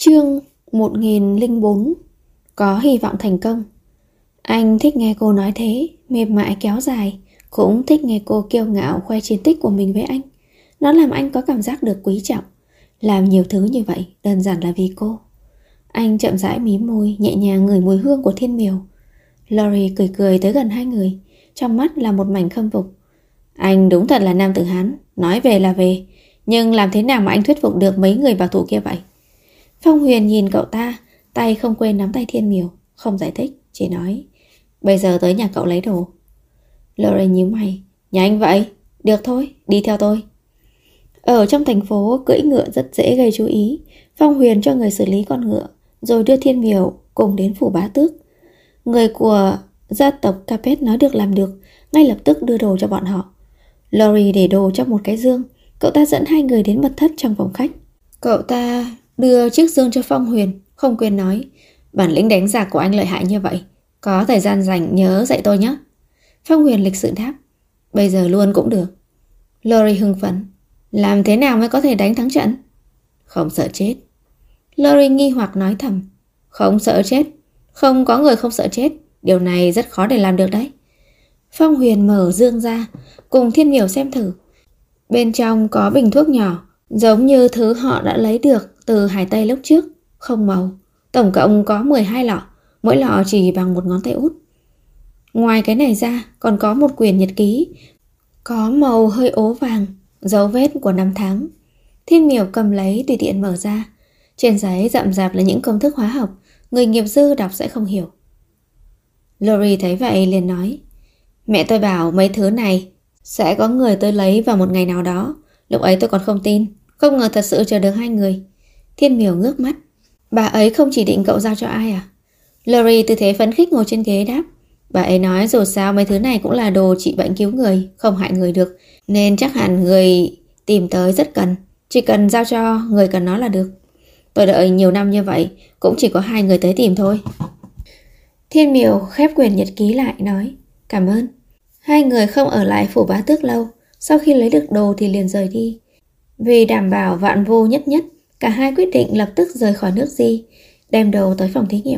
Chương 1004. Có hy vọng thành công. Anh thích nghe cô nói thế, mềm mại kéo dài. Cũng thích nghe cô kiêu ngạo khoe chiến tích của mình với anh. Nó làm anh có cảm giác được quý trọng. Làm nhiều thứ như vậy đơn giản là vì cô. Anh chậm rãi mím môi, nhẹ nhàng ngửi mùi hương của thiên miều. Lori cười cười tới gần hai người, trong mắt là một mảnh khâm phục. Anh đúng thật là nam tử Hán, nói về là về. Nhưng làm thế nào mà anh thuyết phục được mấy người bảo thủ kia vậy? Phong Huyền nhìn cậu ta, tay không quên nắm tay thiên miều, không giải thích, chỉ nói: bây giờ tới nhà cậu lấy đồ. Lori nhíu mày: nhà anh vậy? Được thôi, đi theo tôi. Ở trong thành phố, cưỡi ngựa rất dễ gây chú ý. Phong Huyền cho người xử lý con ngựa, rồi đưa thiên miều cùng đến phủ bá tước. Người của gia tộc Capet nói được làm được, ngay lập tức đưa đồ cho bọn họ. Lori để đồ trong một cái dương. Cậu ta dẫn hai người đến mật thất trong phòng khách. Cậu ta đưa chiếc dương cho Phong Huyền, không quên nói: bản lĩnh đánh giặc của anh lợi hại như vậy, có thời gian rảnh nhớ dạy tôi nhé. Phong Huyền lịch sự đáp: bây giờ luôn cũng được. Lori hưng phấn: làm thế nào mới có thể đánh thắng trận? Không sợ chết. Lori nghi hoặc nói thầm: không sợ chết? Không có người không sợ chết, điều này rất khó để làm được đấy. Phong Huyền mở dương ra, cùng thiên miều xem thử. Bên trong có bình thuốc nhỏ, giống như thứ họ đã lấy được từ Hải Tây lúc trước, không màu. Tổng cộng có 12 lọ, mỗi lọ chỉ bằng một ngón tay út. Ngoài cái này ra, còn có một quyển nhật ký, có màu hơi ố vàng, dấu vết của năm tháng. Thiên miều cầm lấy tùy tiện mở ra. Trên giấy rậm rạp là những công thức hóa học, người nghiệp dư đọc sẽ không hiểu. Lori thấy vậy liền nói: mẹ tôi bảo mấy thứ này sẽ có người tới lấy vào một ngày nào đó. Lúc ấy tôi còn không tin, không ngờ thật sự chờ được hai người. Thiên miều ngước mắt: bà ấy không chỉ định cậu giao cho ai à? Lori tư thế phấn khích ngồi trên ghế đáp: bà ấy nói dù sao mấy thứ này cũng là đồ trị bệnh cứu người, không hại người được, nên chắc hẳn người tìm tới rất cần, chỉ cần giao cho người cần nó là được. Tôi đợi nhiều năm như vậy, cũng chỉ có hai người tới tìm thôi. Thiên miều khép quyển nhật ký lại nói: cảm ơn. Hai người không ở lại phủ bá tước lâu, sau khi lấy được đồ thì liền rời đi. Vì đảm bảo vạn vô nhất nhất, cả hai quyết định lập tức rời khỏi nước Di, đem đồ tới phòng thí nghiệm.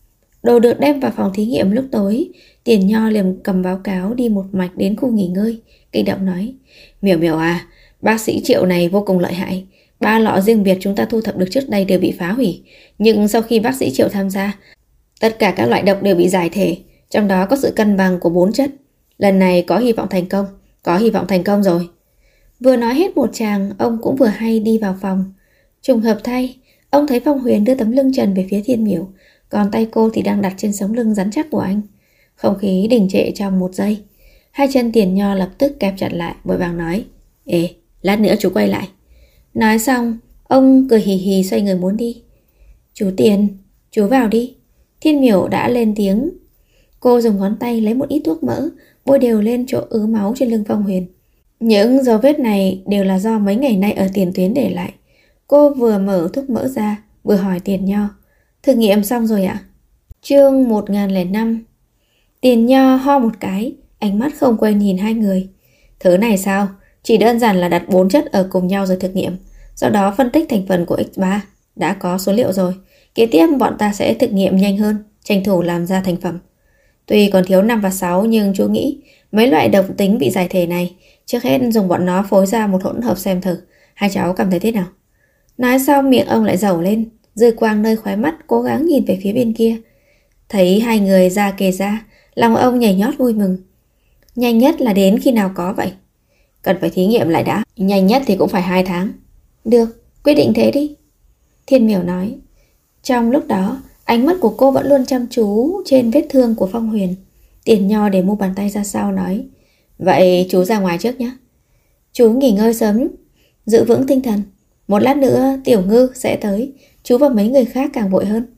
Đồ được đem vào phòng thí nghiệm lúc tối, Tiền Nho liền cầm báo cáo đi một mạch đến khu nghỉ ngơi, kích động nói: miều miều à, bác sĩ Triệu này vô cùng lợi hại. 3 lọ riêng biệt chúng ta thu thập được trước đây đều bị phá hủy, nhưng sau khi bác sĩ Triệu tham gia, tất cả các loại độc đều bị giải thể, trong đó có sự cân bằng của 4 chất. Lần này có hy vọng thành công, có hy vọng thành công rồi. Vừa nói hết một tràng, ông cũng vừa hay đi vào phòng. Trùng hợp thay, ông thấy Phong Huyền đưa tấm lưng trần về phía thiên miểu, còn tay cô thì đang đặt trên sống lưng rắn chắc của anh. Không khí đình trệ trong một giây. Hai chân Tiền Nho lập tức kẹp chặt lại, vội vàng nói: ê, lát nữa chú quay lại. Nói xong, ông cười hì hì xoay người muốn đi. Chú Tiền, chú vào đi. Thiên miểu đã lên tiếng. Cô dùng ngón tay lấy một ít thuốc mỡ, bôi đều lên chỗ ứ máu trên lưng Phong Huyền. Những dấu vết này đều là do mấy ngày nay ở tiền tuyến để lại. Cô vừa mở thuốc mỡ ra, vừa hỏi Tiền Nho: thử nghiệm xong rồi ạ? Chương 1005. Tiền Nho ho một cái, ánh mắt không quên nhìn hai người. Thứ này sao? Chỉ đơn giản là đặt 4 chất ở cùng nhau rồi thực nghiệm, sau đó phân tích thành phần của X3. Đã có số liệu rồi. Kế tiếp bọn ta sẽ thực nghiệm nhanh hơn, tranh thủ làm ra thành phẩm. Tuy còn thiếu 5 và 6, nhưng chú nghĩ mấy loại độc tính bị giải thể này, trước hết dùng bọn nó phối ra một hỗn hợp xem thử. Hai cháu cảm thấy thế nào? Nói xong miệng ông lại dẩu lên, dư quang nơi khóe mắt cố gắng nhìn về phía bên kia. Thấy hai người ra kề ra, lòng ông nhảy nhót vui mừng. Nhanh nhất là đến khi nào có vậy? Cần phải thí nghiệm lại đã. Nhanh nhất thì cũng phải 2 tháng. Được, quyết định thế đi. Thiên miểu nói. Trong lúc đó, ánh mắt của cô vẫn luôn chăm chú trên vết thương của Phong Huyền. Tiền Nho để mu bàn tay ra sau nói: vậy chú ra ngoài trước nhé. Chú nghỉ ngơi sớm, giữ vững tinh thần. Một lát nữa Tiểu Ngư sẽ tới, chú và mấy người khác càng vội hơn.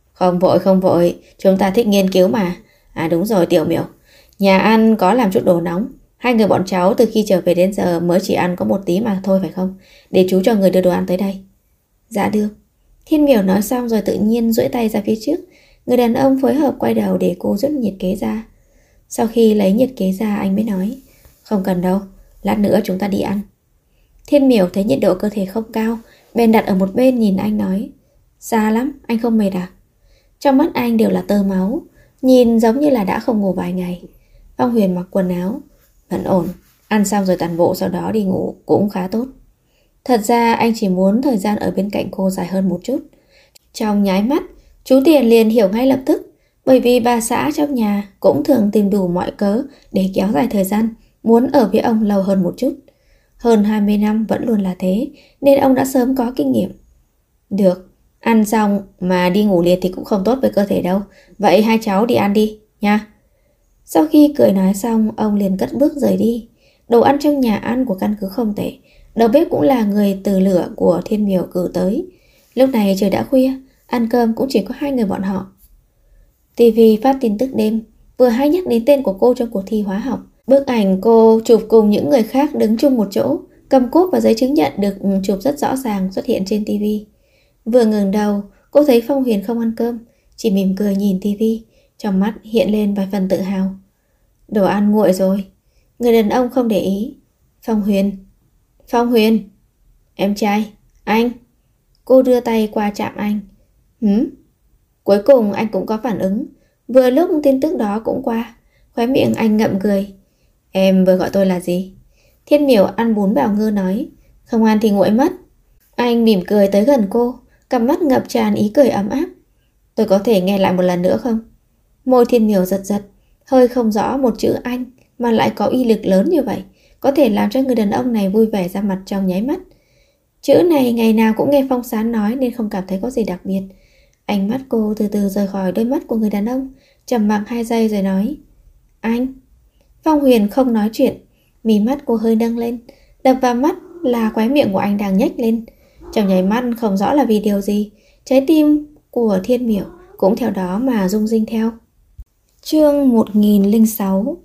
Không vội, chúng ta thích nghiên cứu mà. À đúng rồi Tiểu Miểu, nhà ăn có làm chút đồ nóng. Hai người bọn cháu từ khi trở về đến giờ mới chỉ ăn có một tí mà thôi phải không? Để chú cho người đưa đồ ăn tới đây. Dạ được. Thiên miểu nói xong rồi tự nhiên duỗi tay ra phía trước. Người đàn ông phối hợp quay đầu để cô rút nhiệt kế ra. Sau khi lấy nhiệt kế ra anh mới nói: không cần đâu, lát nữa chúng ta đi ăn. Thiên miểu thấy nhiệt độ cơ thể không cao, bèn đặt ở một bên nhìn anh nói: Xa lắm, anh không mệt à? Trong mắt anh đều là tơ máu, nhìn giống như là đã không ngủ vài ngày. Phong Huyền mặc quần áo, vẫn ổn, ăn xong rồi tản bộ sau đó đi ngủ cũng khá tốt. Thật ra anh chỉ muốn thời gian ở bên cạnh cô dài hơn một chút. Trong nháy mắt, chú Tiền liền hiểu ngay lập tức, bởi vì bà xã trong nhà cũng thường tìm đủ mọi cớ để kéo dài thời gian, muốn ở với ông lâu hơn một chút. Hơn 20 năm vẫn luôn là thế, nên ông đã sớm có kinh nghiệm. Được, ăn xong mà đi ngủ liền thì cũng không tốt với cơ thể đâu. Vậy hai cháu đi ăn đi, nha. Sau khi cười nói xong, ông liền cất bước rời đi. Đồ ăn trong nhà ăn của căn cứ không tệ. Đầu bếp cũng là người từ lửa của Thiên Miểu cử tới. Lúc này trời đã khuya, ăn cơm cũng chỉ có hai người bọn họ. TV phát tin tức đêm, vừa hay nhắc đến tên của cô trong cuộc thi hóa học. Bức ảnh cô chụp cùng những người khác đứng chung một chỗ, cầm cúp và giấy chứng nhận được chụp rất rõ ràng xuất hiện trên TV. Vừa ngẩng đầu, cô thấy Phong Huyền không ăn cơm, chỉ mỉm cười nhìn TV, trong mắt hiện lên vài phần tự hào. Đồ ăn nguội rồi. Người đàn ông không để ý. Phong Huyền, em trai, anh. Cô đưa tay qua chạm anh. Cuối cùng anh cũng có phản ứng. Vừa lúc tin tức đó cũng qua, khóe miệng anh ngậm cười. Em vừa gọi tôi là gì? Thiên Miểu ăn bún bào ngư nói. Không ăn thì nguội mất. Anh mỉm cười tới gần cô, cặp mắt ngập tràn ý cười ấm áp. Tôi có thể nghe lại một lần nữa không? Môi Thiên Miểu giật giật, hơi không rõ một chữ anh mà lại có uy lực lớn như vậy, có thể làm cho người đàn ông này vui vẻ ra mặt trong nháy mắt. Chữ này ngày nào cũng nghe Phong Sán nói nên không cảm thấy có gì đặc biệt. Ánh mắt cô từ từ rời khỏi đôi mắt của người đàn ông, trầm mặc 2 giây rồi nói. Anh. Phong Huyền không nói chuyện, mí mắt cô hơi nâng lên, đập vào mắt là khóe miệng của anh đang nhếch lên. Trong nháy mắt không rõ là vì điều gì, trái tim của Thiên Miểu cũng theo đó mà rung rinh theo. Chương 1006.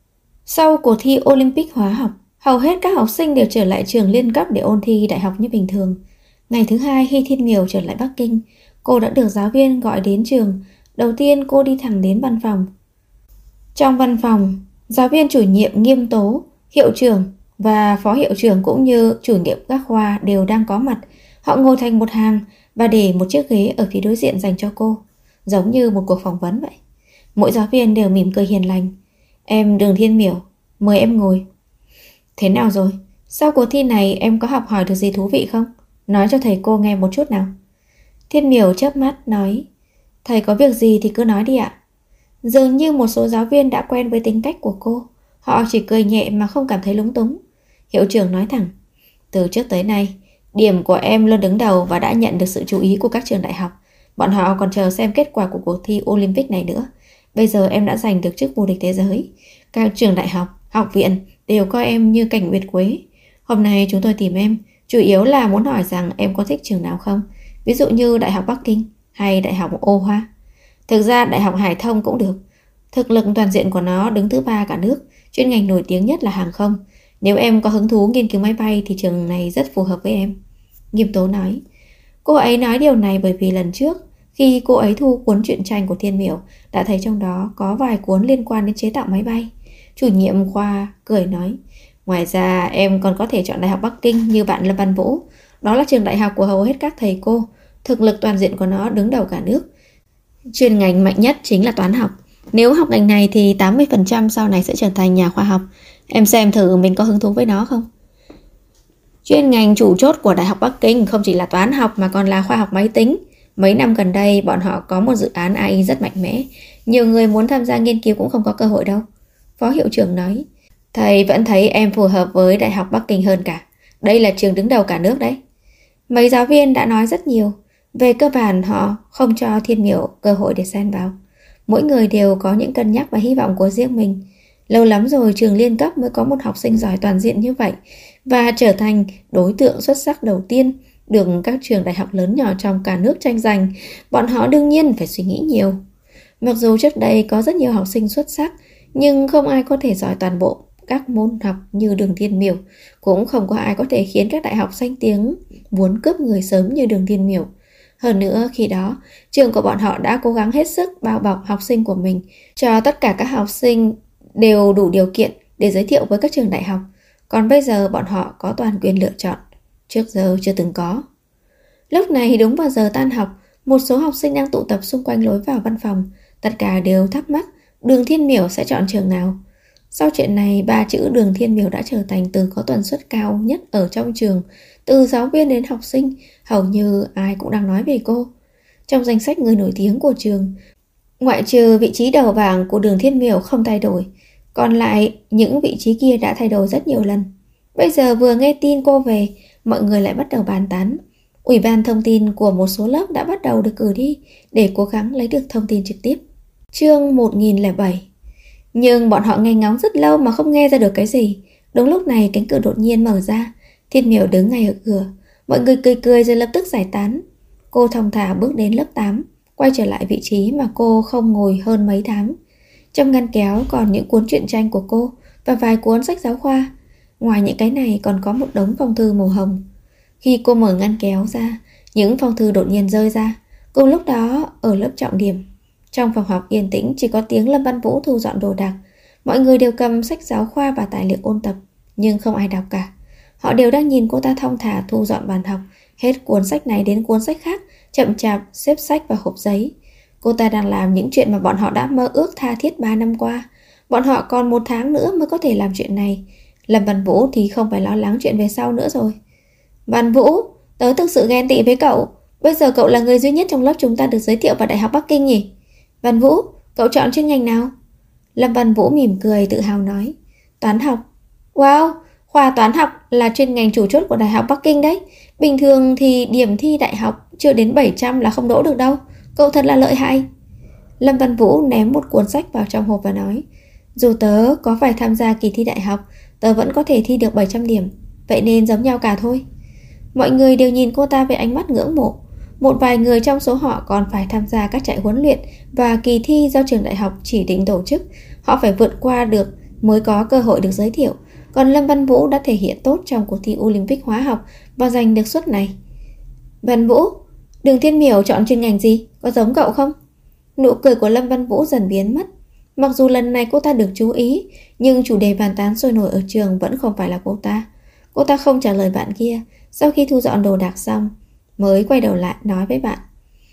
Sau cuộc thi Olympic hóa học, hầu hết các học sinh đều trở lại trường liên cấp để ôn thi đại học như bình thường. Ngày thứ hai khi Thiên Miểu trở lại Bắc Kinh, cô đã được giáo viên gọi đến trường. Đầu tiên cô đi thẳng đến văn phòng. Trong văn phòng, giáo viên chủ nhiệm Nghiêm Tố, hiệu trưởng và phó hiệu trưởng cũng như chủ nhiệm các khoa đều đang có mặt. Họ ngồi thành một hàng và để một chiếc ghế ở phía đối diện dành cho cô, giống như một cuộc phỏng vấn vậy. Mỗi giáo viên đều mỉm cười hiền lành. Em Đường Thiên Miểu, mời em ngồi. Thế nào rồi? Sau cuộc thi này em có học hỏi được gì thú vị không? Nói cho thầy cô nghe một chút nào. Thiên Miểu chớp mắt nói. Thầy có việc gì thì cứ nói đi ạ. Dường như một số giáo viên đã quen với tính cách của cô. Họ chỉ cười nhẹ mà không cảm thấy lúng túng. Hiệu trưởng nói thẳng. Từ trước tới nay, điểm của em luôn đứng đầu và đã nhận được sự chú ý của các trường đại học. Bọn họ còn chờ xem kết quả của cuộc thi Olympic này nữa. Bây giờ em đã giành được chức vô địch thế giới. Các trường đại học, học viện đều coi em như cảnh nguyệt quế. Hôm nay chúng tôi tìm em, chủ yếu là muốn hỏi rằng em có thích trường nào không? Ví dụ như Đại học Bắc Kinh hay Đại học Ô Hoa. Thực ra Đại học Hải Thông cũng được. Thực lực toàn diện của nó đứng thứ 3 cả nước. Chuyên ngành nổi tiếng nhất là hàng không. Nếu em có hứng thú nghiên cứu máy bay thì trường này rất phù hợp với em. Nghiêm Tố nói. Cô ấy nói điều này bởi vì lần trước, khi cô ấy thu cuốn truyện tranh của Thiên Miểu, đã thấy trong đó có vài cuốn liên quan đến chế tạo máy bay. Chủ nhiệm khoa cười nói. Ngoài ra em còn có thể chọn Đại học Bắc Kinh như bạn Lâm Văn Vũ. Đó là trường đại học của hầu hết các thầy cô. Thực lực toàn diện của nó đứng đầu cả nước. Chuyên ngành mạnh nhất chính là toán học. Nếu học ngành này thì 80% sau này sẽ trở thành nhà khoa học. Em xem thử mình có hứng thú với nó không? Chuyên ngành chủ chốt của Đại học Bắc Kinh không chỉ là toán học mà còn là khoa học máy tính. Mấy năm gần đây bọn họ có một dự án AI rất mạnh mẽ. Nhiều người muốn tham gia nghiên cứu cũng không có cơ hội đâu. Phó hiệu trưởng nói. Thầy vẫn thấy em phù hợp với Đại học Bắc Kinh hơn cả. Đây là trường đứng đầu cả nước đấy. Mấy giáo viên đã nói rất nhiều. Về cơ bản họ không cho Thiên Miểu cơ hội để xen vào. Mỗi người đều có những cân nhắc và hy vọng của riêng mình. Lâu lắm rồi trường liên cấp mới có một học sinh giỏi toàn diện như vậy và trở thành đối tượng xuất sắc đầu tiên được các trường đại học lớn nhỏ trong cả nước tranh giành. Bọn họ đương nhiên phải suy nghĩ nhiều. Mặc dù trước đây có rất nhiều học sinh xuất sắc, nhưng không ai có thể giỏi toàn bộ các môn học như Đường Thiên Miểu. Cũng không có ai có thể khiến các đại học danh tiếng muốn cướp người sớm như Đường Thiên Miểu. Hơn nữa khi đó, trường của bọn họ đã cố gắng hết sức bao bọc học sinh của mình, cho tất cả các học sinh đều đủ điều kiện để giới thiệu với các trường đại học. Còn bây giờ bọn họ có toàn quyền lựa chọn, trước giờ chưa từng có. Lúc này đúng vào giờ tan học, một số học sinh đang tụ tập xung quanh lối vào văn phòng. Tất cả đều thắc mắc Đường Thiên Miểu sẽ chọn trường nào. Sau chuyện này, ba chữ Đường Thiên Miểu đã trở thành từ có tần suất cao nhất ở trong trường. Từ giáo viên đến học sinh, hầu như ai cũng đang nói về cô. Trong danh sách người nổi tiếng của trường, ngoại trừ vị trí đầu bảng của Đường Thiên Miểu không thay đổi, còn lại những vị trí kia đã thay đổi rất nhiều lần. Bây giờ vừa nghe tin cô về, mọi người lại bắt đầu bàn tán. Ủy ban thông tin của một số lớp đã bắt đầu được cử đi để cố gắng lấy được thông tin trực tiếp. Chương 1007. Nhưng bọn họ nghe ngóng rất lâu mà không nghe ra được cái gì. Đúng lúc này cánh cửa đột nhiên mở ra. Thiên Miểu đứng ngay ở cửa. Mọi người cười cười rồi lập tức giải tán. Cô thong thả bước đến lớp 8, quay trở lại vị trí mà cô không ngồi hơn mấy tháng. Trong ngăn kéo còn những cuốn truyện tranh của cô và vài cuốn sách giáo khoa. Ngoài những cái này còn có một đống phong thư màu hồng. Khi cô mở ngăn kéo ra, những phong thư đột nhiên rơi ra. Cùng lúc đó, ở lớp trọng điểm, trong phòng học yên tĩnh chỉ có tiếng Lâm Văn Vũ thu dọn đồ đạc. Mọi người đều cầm sách giáo khoa và tài liệu ôn tập, nhưng không ai đọc cả. Họ đều đang nhìn cô ta thong thả thu dọn bàn học, hết cuốn sách này đến cuốn sách khác, chậm chạp xếp sách vào hộp giấy. Cô ta đang làm những chuyện mà bọn họ đã mơ ước tha thiết 3 năm qua. Bọn họ còn 1 tháng nữa mới có thể làm chuyện này. Lâm Văn Vũ thì không phải lo lắng chuyện về sau nữa rồi. Văn Vũ, tớ thực sự ghen tị với cậu. Bây giờ cậu là người duy nhất trong lớp chúng ta được giới thiệu vào Đại học Bắc Kinh nhỉ? Văn Vũ, cậu chọn chuyên ngành nào? Lâm Văn Vũ mỉm cười tự hào nói. Toán học. Wow, khoa toán học là chuyên ngành chủ chốt của Đại học Bắc Kinh đấy. Bình thường thì điểm thi đại học chưa đến 700 là không đỗ được đâu. Cậu thật là lợi hại. Lâm Văn Vũ ném một cuốn sách vào trong hộp và nói. Dù tớ có phải tham gia kỳ thi đại học, tớ vẫn có thể thi được 700 điểm. Vậy nên giống nhau cả thôi. Mọi người đều nhìn cô ta với ánh mắt ngưỡng mộ. Một vài người trong số họ còn phải tham gia các trại huấn luyện và kỳ thi do trường đại học chỉ định tổ chức. Họ phải vượt qua được mới có cơ hội được giới thiệu. Còn Lâm Văn Vũ đã thể hiện tốt trong cuộc thi Olympic hóa học và giành được suất này. Văn Vũ, Đường Thiên Miểu chọn chuyên ngành gì? Có giống cậu không? Nụ cười của Lâm Văn Vũ dần biến mất. Mặc dù lần này cô ta được chú ý, nhưng chủ đề bàn tán sôi nổi ở trường vẫn không phải là cô ta. Cô ta không trả lời bạn kia. Sau khi thu dọn đồ đạc xong, mới quay đầu lại nói với bạn.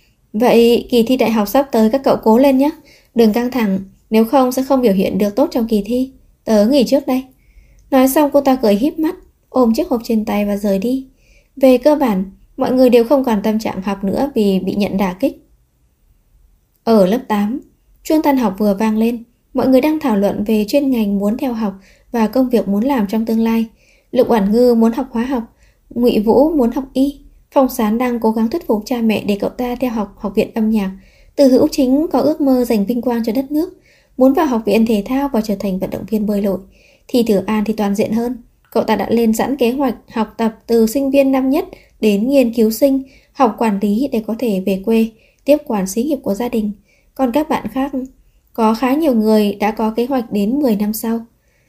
Vậy kỳ thi đại học sắp tới các cậu cố lên nhé. Đừng căng thẳng, nếu không sẽ không biểu hiện được tốt trong kỳ thi. Tớ nghỉ trước đây. Nói xong cô ta cười híp mắt, ôm chiếc hộp trên tay và rời đi. Về cơ bản, mọi người đều không còn tâm trạng học nữa vì bị nhận đả kích. Ở lớp 8, chuông tan học vừa vang lên. Mọi người đang thảo luận về chuyên ngành muốn theo học và công việc muốn làm trong tương lai. Lục Oản Ngư muốn học hóa học, Ngụy Vũ muốn học y. Phong Sán đang cố gắng thuyết phục cha mẹ để cậu ta theo học học viện âm nhạc. Từ Hữu Chính có ước mơ giành vinh quang cho đất nước, muốn vào học viện thể thao và trở thành vận động viên bơi lội. Thì Tử An thì toàn diện hơn. Cậu ta đã lên sẵn kế hoạch học tập từ sinh viên năm nhất đến nghiên cứu sinh, học quản lý để có thể về quê, tiếp quản xí nghiệp của gia đình. Còn các bạn khác, có khá nhiều người đã có kế hoạch đến 10 năm sau.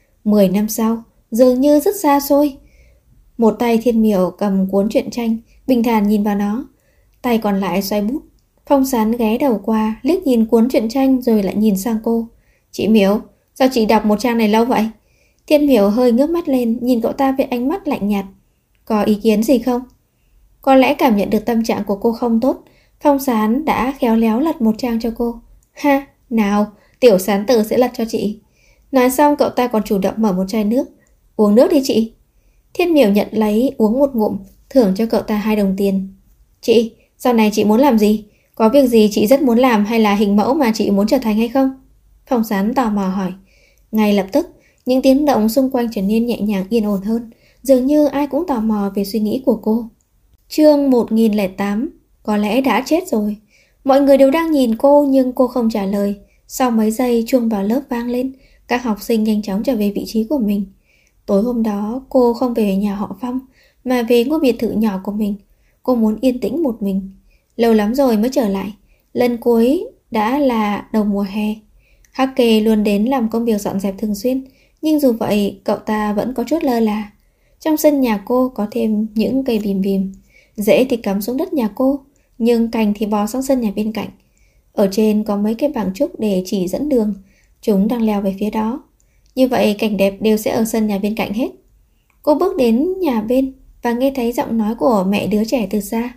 10 năm sau, dường như rất xa xôi. Một tay Thiên Miểu cầm cuốn truyện tranh, bình thản nhìn vào nó. Tay còn lại xoay bút. Phong Sán ghé đầu qua, liếc nhìn cuốn truyện tranh rồi lại nhìn sang cô. Chị Miểu, sao chị đọc một trang này lâu vậy? Thiên Miểu hơi ngước mắt lên, nhìn cậu ta với ánh mắt lạnh nhạt. Có ý kiến gì không? Có lẽ cảm nhận được tâm trạng của cô không tốt, Phong Sán đã khéo léo lật một trang cho cô. Ha, nào, Tiểu Sán Tử sẽ lật cho chị. Nói xong cậu ta còn chủ động mở một chai nước. Uống nước đi chị. Thiên Miểu nhận lấy uống một ngụm, thưởng cho cậu ta 2 đồng tiền. Chị, sau này chị muốn làm gì? Có việc gì chị rất muốn làm hay là hình mẫu mà chị muốn trở thành hay không? Phong Sán tò mò hỏi. Ngay lập tức, những tiếng động xung quanh trở nên nhẹ nhàng yên ổn hơn. Dường như ai cũng tò mò về suy nghĩ của cô. Chương 1008. Có lẽ đã chết rồi. Mọi người đều đang nhìn cô nhưng cô không trả lời. Sau mấy giây chuông vào lớp vang lên. Các học sinh nhanh chóng trở về vị trí của mình. Tối hôm đó cô không về nhà họ Phong mà về ngôi biệt thự nhỏ của mình. Cô muốn yên tĩnh một mình. Lâu lắm rồi mới trở lại. Lần cuối đã là đầu mùa hè. Hắc Kê luôn đến làm công việc dọn dẹp thường xuyên, nhưng dù vậy cậu ta vẫn có chút lơ là. Trong sân nhà cô có thêm những cây bìm bìm. Rễ thì cắm xuống đất nhà cô, nhưng cành thì bò sang sân nhà bên cạnh. Ở trên có mấy cái bảng trúc để chỉ dẫn đường. Chúng đang leo về phía đó. Như vậy cảnh đẹp đều sẽ ở sân nhà bên cạnh hết. Cô bước đến nhà bên và nghe thấy giọng nói của mẹ đứa trẻ từ xa.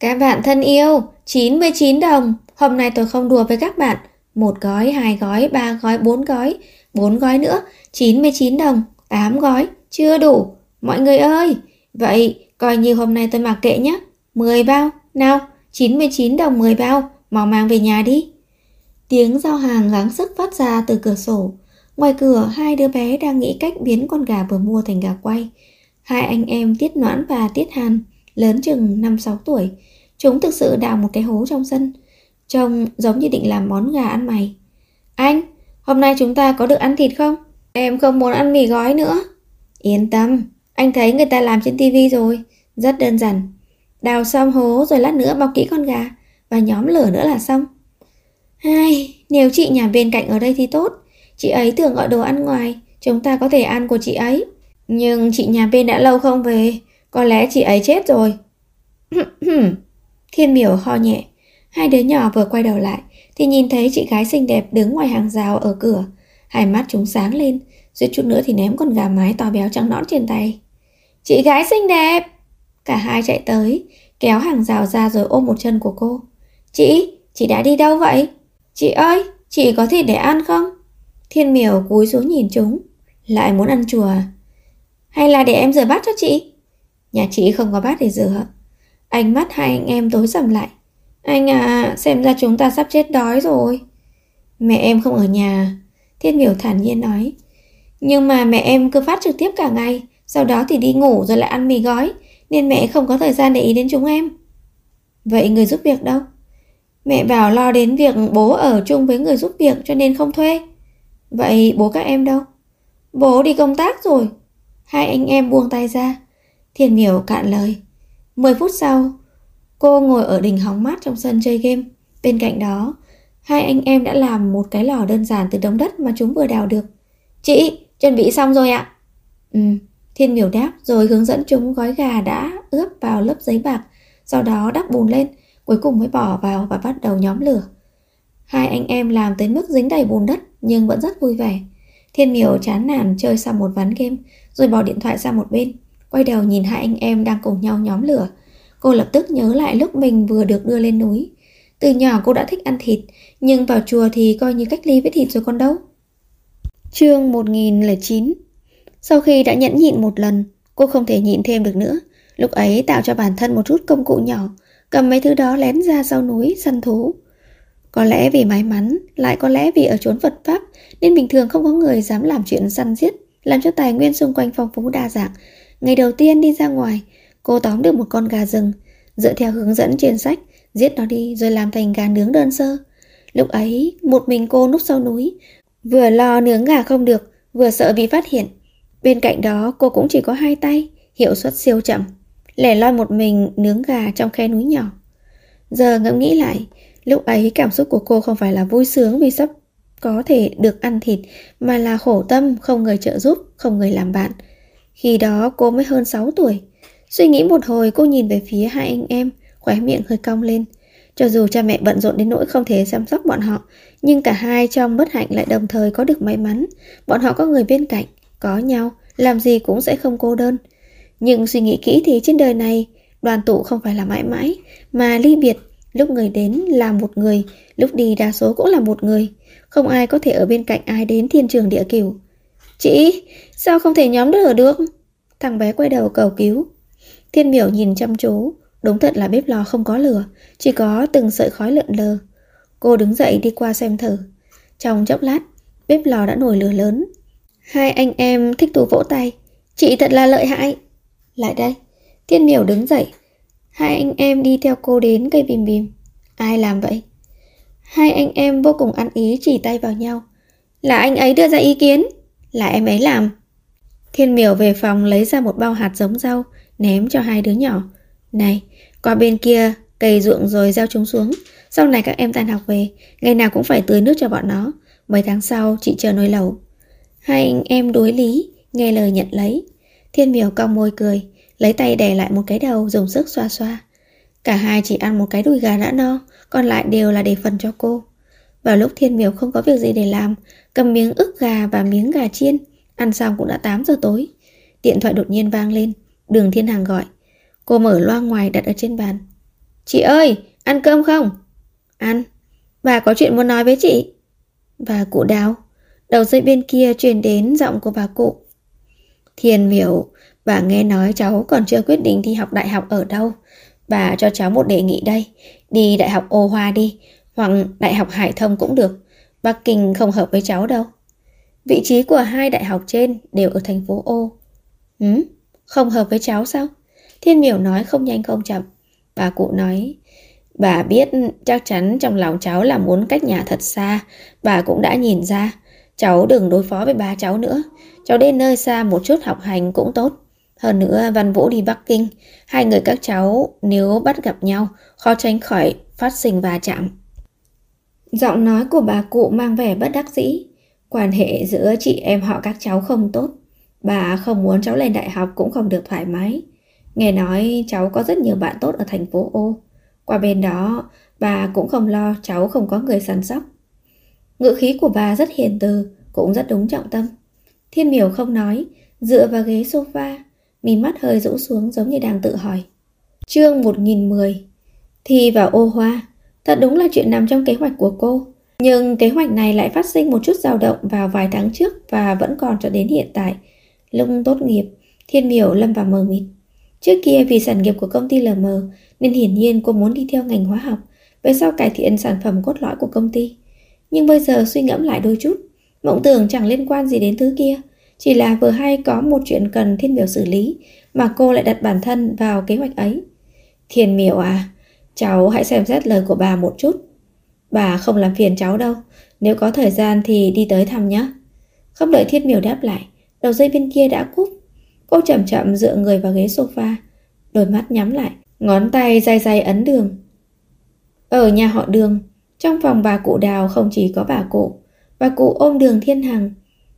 Các bạn thân yêu, 99 đồng. Hôm nay tôi không đùa với các bạn. 1 gói, 2 gói, 3 gói, 4 gói. 4 gói nữa, 99 đồng. 8 gói, chưa đủ. Mọi người ơi, vậy coi như hôm nay tôi mặc kệ nhé. 10 bao, nào, 99 đồng 10 bao, mau mang về nhà đi. Tiếng giao hàng gắng sức phát ra từ cửa sổ. Ngoài cửa, hai đứa bé đang nghĩ cách biến con gà vừa mua thành gà quay. Hai anh em Tiết Noãn và Tiết Hàn, lớn chừng 5-6 tuổi. Chúng thực sự đào một cái hố trong sân, trông giống như định làm món gà ăn mày. Anh, hôm nay chúng ta có được ăn thịt không? Em không muốn ăn mì gói nữa. Yên tâm, anh thấy người ta làm trên tivi rồi. Rất đơn giản. Đào xong hố rồi lát nữa bọc kỹ con gà và nhóm lửa nữa là xong. Nếu chị nhà bên cạnh ở đây thì tốt. Chị ấy thường gọi đồ ăn ngoài, chúng ta có thể ăn của chị ấy. Nhưng chị nhà bên đã lâu không về, có lẽ chị ấy chết rồi. Thiên Miểu ho nhẹ. Hai đứa nhỏ vừa quay đầu lại thì nhìn thấy chị gái xinh đẹp đứng ngoài hàng rào ở cửa. Hai mắt chúng sáng lên, suýt chút nữa thì ném con gà mái to béo trắng nõn trên tay. Chị gái xinh đẹp! Cả hai chạy tới, kéo hàng rào ra rồi ôm một chân của cô. Chị đã đi đâu vậy? Chị ơi, chị có thịt để ăn không? Thiên Miểu cúi xuống nhìn chúng. Lại muốn ăn chùa à? Hay là để em rửa bát cho chị? Nhà chị không có bát để rửa. Ánh mắt hai anh em tối sầm lại. Anh à, xem ra chúng ta sắp chết đói rồi. Mẹ em không ở nhà, Thiên Miểu thản nhiên nói. Nhưng mà mẹ em cứ phát trực tiếp cả ngày, sau đó thì đi ngủ rồi lại ăn mì gói, nên mẹ không có thời gian để ý đến chúng em. Vậy người giúp việc đâu? Mẹ bảo lo đến việc bố ở chung với người giúp việc cho nên không thuê. Vậy bố các em đâu? Bố đi công tác rồi. Hai anh em buông tay ra. Thiên Miểu cạn lời. 10 phút sau, cô ngồi ở đình hóng mát trong sân chơi game. Bên cạnh đó, hai anh em đã làm một cái lò đơn giản từ đống đất mà chúng vừa đào được. Chị, chuẩn bị xong rồi ạ. Thiên Miểu đáp rồi hướng dẫn chúng gói gà đã ướp vào lớp giấy bạc, sau đó đắp bùn lên, cuối cùng mới bỏ vào và bắt đầu nhóm lửa. Hai anh em làm tới mức dính đầy bùn đất nhưng vẫn rất vui vẻ. Thiên Miểu chán nản chơi xong một ván game rồi bỏ điện thoại sang một bên, quay đầu nhìn hai anh em đang cùng nhau nhóm lửa. Cô lập tức nhớ lại lúc mình vừa được đưa lên núi. Từ nhỏ cô đã thích ăn thịt, nhưng vào chùa thì coi như cách ly với thịt rồi còn đâu. Chương 1009. Sau khi đã nhẫn nhịn một lần, cô không thể nhịn thêm được nữa. Lúc ấy tạo cho bản thân một chút công cụ nhỏ, cầm mấy thứ đó lén ra sau núi săn thú. Có lẽ vì may mắn, lại có lẽ vì ở chốn Phật Pháp, nên bình thường không có người dám làm chuyện săn giết, làm cho tài nguyên xung quanh phong phú đa dạng. Ngày đầu tiên đi ra ngoài, cô tóm được một con gà rừng, dựa theo hướng dẫn trên sách, giết nó đi rồi làm thành gà nướng đơn sơ. Lúc ấy, một mình cô núp sau núi, vừa lo nướng gà không được, vừa sợ bị phát hiện. Bên cạnh đó cô cũng chỉ có 2 tay, hiệu suất siêu chậm, lẻ loi một mình nướng gà trong khe núi nhỏ. Giờ ngẫm nghĩ lại, lúc ấy cảm xúc của cô không phải là vui sướng vì sắp có thể được ăn thịt, mà là khổ tâm, không người trợ giúp, không người làm bạn. Khi đó cô mới hơn 6 tuổi. Suy nghĩ một hồi, cô nhìn về phía hai anh em, khóe miệng hơi cong lên. Cho dù cha mẹ bận rộn đến nỗi không thể chăm sóc bọn họ, nhưng cả hai trong bất hạnh lại đồng thời có được may mắn. Bọn họ có người bên cạnh, có nhau, làm gì cũng sẽ không cô đơn. Nhưng suy nghĩ kỹ thì trên đời này, đoàn tụ không phải là mãi mãi, mà ly biệt. Lúc người đến là một người, lúc đi đa số cũng là một người. Không ai có thể ở bên cạnh ai đến thiên trường địa cửu. Chị, sao không thể nhóm lửa được? Thằng bé quay đầu cầu cứu. Thiên Miểu nhìn chăm chú. Đúng thật là bếp lò không có lửa, chỉ có từng sợi khói lượn lờ. Cô đứng dậy đi qua xem thử. Trong chốc lát, bếp lò đã nổi lửa lớn. Hai anh em thích thú vỗ tay. Chị thật là lợi hại. Lại đây. Thiên Miểu đứng dậy. Hai anh em đi theo cô đến cây bìm bìm. Ai làm vậy? Hai anh em vô cùng ăn ý chỉ tay vào nhau. Là anh ấy đưa ra ý kiến. Là em ấy làm. Thiên Miểu về phòng lấy ra một bao hạt giống rau, ném cho hai đứa nhỏ. Này, qua bên kia cày ruộng rồi gieo chúng xuống. Sau này các em tan học về, ngày nào cũng phải tưới nước cho bọn nó. Mấy tháng sau chị chờ nồi lẩu. Hai anh em đối lý, nghe lời nhận lấy. Thiên Miểu cong môi cười, lấy tay đè lại một cái đầu dùng sức xoa xoa. Cả hai chỉ ăn một cái đùi gà đã no, còn lại đều là để phần cho cô. Vào lúc Thiên Miểu không có việc gì để làm, cầm miếng ức gà và miếng gà chiên. Ăn xong cũng đã 8 giờ tối. Điện thoại đột nhiên vang lên. Đường Thiên Hằng gọi. Cô mở loa ngoài đặt ở trên bàn. Chị ơi, ăn cơm không? Ăn. Bà có chuyện muốn nói với chị. Bà cụ Đào. Đầu dây bên kia truyền đến giọng của bà cụ. Thiên Miểu, bà nghe nói cháu còn chưa quyết định đi học đại học ở đâu. Bà cho cháu một đề nghị đây. Đi đại học Ô Hoa đi, hoặc đại học Hải Thông cũng được. Bắc Kinh không hợp với cháu đâu. Vị trí của hai đại học trên đều ở thành phố Ô. Không hợp với cháu sao? Thiên Miểu nói không nhanh không chậm. Bà cụ nói, bà biết chắc chắn trong lòng cháu là muốn cách nhà thật xa. Bà cũng đã nhìn ra. Cháu đừng đối phó với ba cháu nữa. Cháu đến nơi xa một chút học hành cũng tốt. Hơn nữa Văn Vũ đi Bắc Kinh, hai người các cháu nếu bắt gặp nhau, khó tránh khỏi phát sinh va chạm. Giọng nói của bà cụ mang vẻ bất đắc dĩ. Quan hệ giữa chị em họ các cháu không tốt. Bà không muốn cháu lên đại học cũng không được thoải mái. Nghe nói cháu có rất nhiều bạn tốt ở thành phố Ô. Qua bên đó, bà cũng không lo cháu không có người săn sóc. Ngữ khí của bà rất hiền từ, cũng rất đúng trọng tâm. Thiên Miểu không nói, dựa vào ghế sofa, mí mắt hơi rũ xuống giống như đang tự hỏi. Chương 1010. Thi vào Ô Hoa. Thật đúng là chuyện nằm trong kế hoạch của cô. Nhưng kế hoạch này lại phát sinh một chút dao động vào vài tháng trước và vẫn còn cho đến hiện tại. Lúc tốt nghiệp, Thiên Miểu lâm vào mờ mịt. Trước kia vì sản nghiệp của công ty LM nên hiển nhiên cô muốn đi theo ngành hóa học, về sau cải thiện sản phẩm cốt lõi của công ty. Nhưng bây giờ suy ngẫm lại đôi chút, mộng tưởng chẳng liên quan gì đến thứ kia. Chỉ là vừa hay có một chuyện cần Thiên Miểu xử lý mà cô lại đặt bản thân vào kế hoạch ấy. Thiên Miểu à, cháu hãy xem xét lời của bà một chút. Bà không làm phiền cháu đâu. Nếu có thời gian thì đi tới thăm nhé. Không đợi Thiên Miểu đáp lại, đầu dây bên kia đã cúp. Cô chậm chậm dựa người vào ghế sofa, đôi mắt nhắm lại, ngón tay day day ấn đường. Ở nhà họ Đường, trong phòng bà cụ Đào không chỉ có bà cụ ôm Đường Thiên Hằng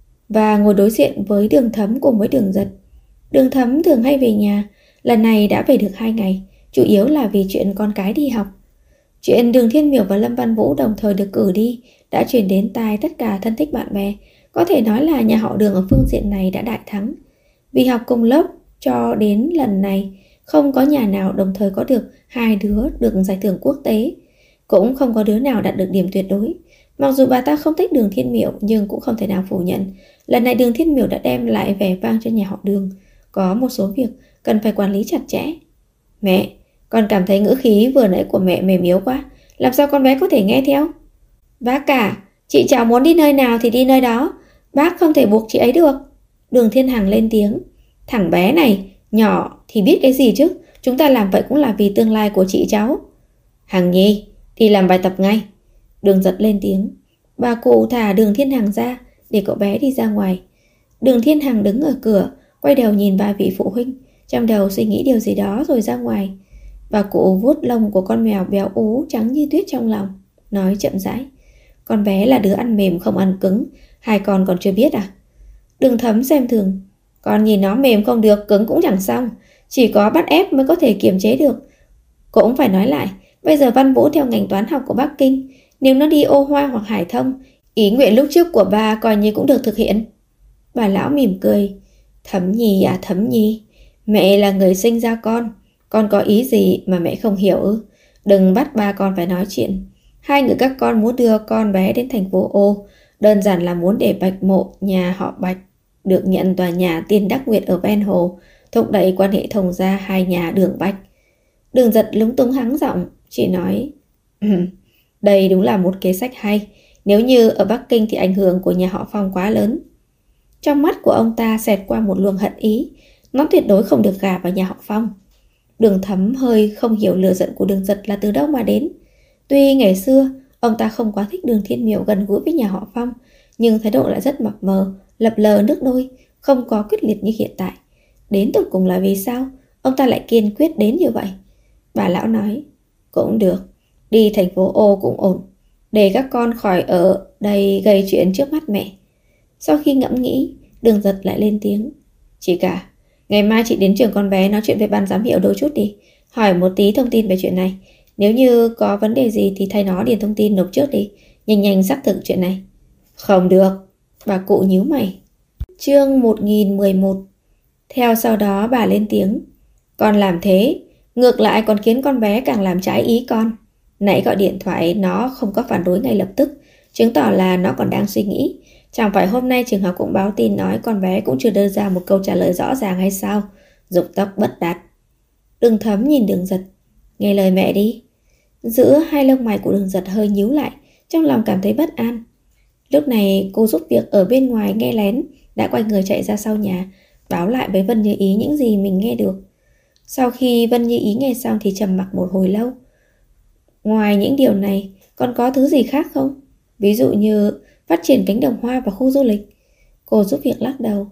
và ngồi đối diện với Đường Thấm cùng với Đường Giật. Đường Thấm thường hay về nhà, lần này đã về được 2 ngày, chủ yếu là vì chuyện con cái đi học. Chuyện Đường Thiên Miểu và Lâm Văn Vũ đồng thời được cử đi đã truyền đến tai tất cả thân thích bạn bè. Có thể nói là nhà họ Đường ở phương diện này đã đại thắng. Vì học cùng lớp cho đến lần này, không có nhà nào đồng thời có được 2 đứa được giải thưởng quốc tế. Cũng không có đứa nào đạt được điểm tuyệt đối. Mặc dù bà ta không thích Đường Thiên Miểu nhưng cũng không thể nào phủ nhận. Lần này Đường Thiên Miểu đã đem lại vẻ vang cho nhà họ Đường. Có một số việc cần phải quản lý chặt chẽ. Mẹ, con cảm thấy ngữ khí vừa nãy của mẹ mềm yếu quá. Làm sao con bé có thể nghe theo? Bác cả, chị cháu muốn đi nơi nào thì đi nơi đó. Bác không thể buộc chị ấy được. Đường Thiên Hằng lên tiếng. Thằng bé này, nhỏ thì biết cái gì chứ. Chúng ta làm vậy cũng là vì tương lai của chị cháu. Hằng Nhi, đi làm bài tập ngay. Đường Giật lên tiếng. Bà cụ thả Đường Thiên Hằng ra để cậu bé đi ra ngoài. Đường Thiên Hằng đứng ở cửa, quay đầu nhìn vài vị phụ huynh, trong đầu suy nghĩ điều gì đó rồi ra ngoài. Bà cụ vuốt lông của con mèo béo ú trắng như tuyết trong lòng, nói chậm rãi. Con bé là đứa ăn mềm không ăn cứng, hai con còn chưa biết à? Đường Thấm xem thường. Con nhìn nó mềm không được, cứng cũng chẳng xong. Chỉ có bắt ép mới có thể kiềm chế được. Cũng phải nói lại, bây giờ Văn Vũ theo ngành toán học của Bắc Kinh. Nếu nó đi Ô Hoa hoặc Hải Thông, ý nguyện lúc trước của bà coi như cũng được thực hiện. Bà lão mỉm cười. Thấm Nhi à Thấm Nhi, mẹ là người sinh ra con có ý gì mà mẹ không hiểu ư? Đừng bắt ba con phải nói chuyện. Hai người các con muốn đưa con bé đến thành phố Ô, đơn giản là muốn để Bạch Mộ nhà họ Bạch được nhận tòa nhà Tiên Đắc Nguyệt ở ven hồ, thúc đẩy quan hệ thông gia hai nhà Đường Bạch. Đường Giật lúng túng hắng giọng, chỉ nói đây đúng là một kế sách hay. Nếu như ở Bắc Kinh thì ảnh hưởng của nhà họ Phong quá lớn. Trong mắt của ông ta xẹt qua một luồng hận ý. Nó tuyệt đối không được gả vào nhà họ Phong. Đường Thấm hơi không hiểu lửa giận của Đường Giật là từ đâu mà đến. Tuy ngày xưa ông ta không quá thích Đường Thiên Miểu gần gũi với nhà họ Phong, nhưng thái độ lại rất mập mờ, lập lờ nước đôi, không có quyết liệt như hiện tại. Đến tột cùng là vì sao ông ta lại kiên quyết đến như vậy? Bà lão nói, cũng được, đi thành phố Ô cũng ổn, để các con khỏi ở đây gây chuyện trước mắt mẹ. Sau khi ngẫm nghĩ, Đường Giật lại lên tiếng. Chị cả, ngày mai chị đến trường con bé nói chuyện với ban giám hiệu đôi chút đi, hỏi một tí thông tin về chuyện này. Nếu như có vấn đề gì thì thay nó điền thông tin nộp trước đi, nhanh nhanh xác thực chuyện này. Không được, bà cụ nhíu mày. Chương 1011. Theo sau đó bà lên tiếng. Con làm thế Ngược lại còn khiến con bé càng làm trái ý con. Nãy gọi điện thoại nó không có phản đối ngay lập tức, chứng tỏ là nó còn đang suy nghĩ. Chẳng phải hôm nay trường học cũng báo tin nói con bé cũng chưa đưa ra một câu trả lời rõ ràng hay sao? Dục tóc bất đạt. Đường Thấm nhìn Đường Giật. Nghe lời mẹ đi. Giữa hai lông mày của Đường Giật hơi nhíu lại, trong lòng cảm thấy bất an. Lúc này cô giúp việc ở bên ngoài nghe lén đã quay người chạy ra sau nhà, báo lại với Vân Như Ý những gì mình nghe được. Sau khi Vân Như Ý nghe xong thì trầm mặc một hồi lâu. Ngoài những điều này, còn có thứ gì khác không? Ví dụ như phát triển cánh đồng hoa và khu du lịch. Cô giúp việc lắc đầu.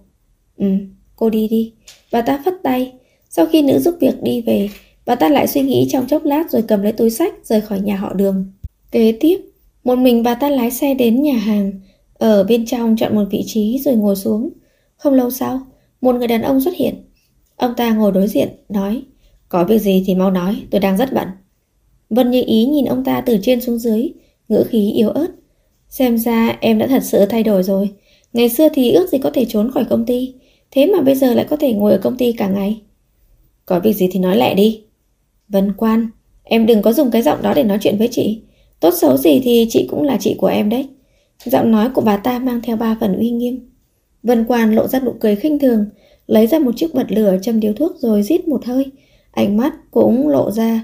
Cô đi đi. Bà ta phất tay. Sau khi nữ giúp việc đi về, bà ta lại suy nghĩ trong chốc lát rồi cầm lấy túi xách rời khỏi nhà họ Đường. Kế tiếp, một mình bà ta lái xe đến nhà hàng. Ở bên trong chọn một vị trí rồi ngồi xuống. Không lâu sau, một người đàn ông xuất hiện. Ông ta ngồi đối diện, nói: Có việc gì thì mau nói, tôi đang rất bận. Vân Như Ý nhìn ông ta từ trên xuống dưới, ngữ khí yếu ớt. Xem ra em đã thật sự thay đổi rồi. Ngày xưa thì ước gì có thể trốn khỏi công ty, thế mà bây giờ lại có thể ngồi ở công ty cả ngày. Có việc gì thì nói lẹ đi. Vân Quan, em đừng có dùng cái giọng đó để nói chuyện với chị. Tốt xấu gì thì chị cũng là chị của em đấy. Giọng nói của bà ta mang theo 3 phần uy nghiêm. Vân Quan lộ ra nụ cười khinh thường, lấy ra một chiếc bật lửa châm điếu thuốc rồi rít một hơi. Ánh mắt cũng lộ ra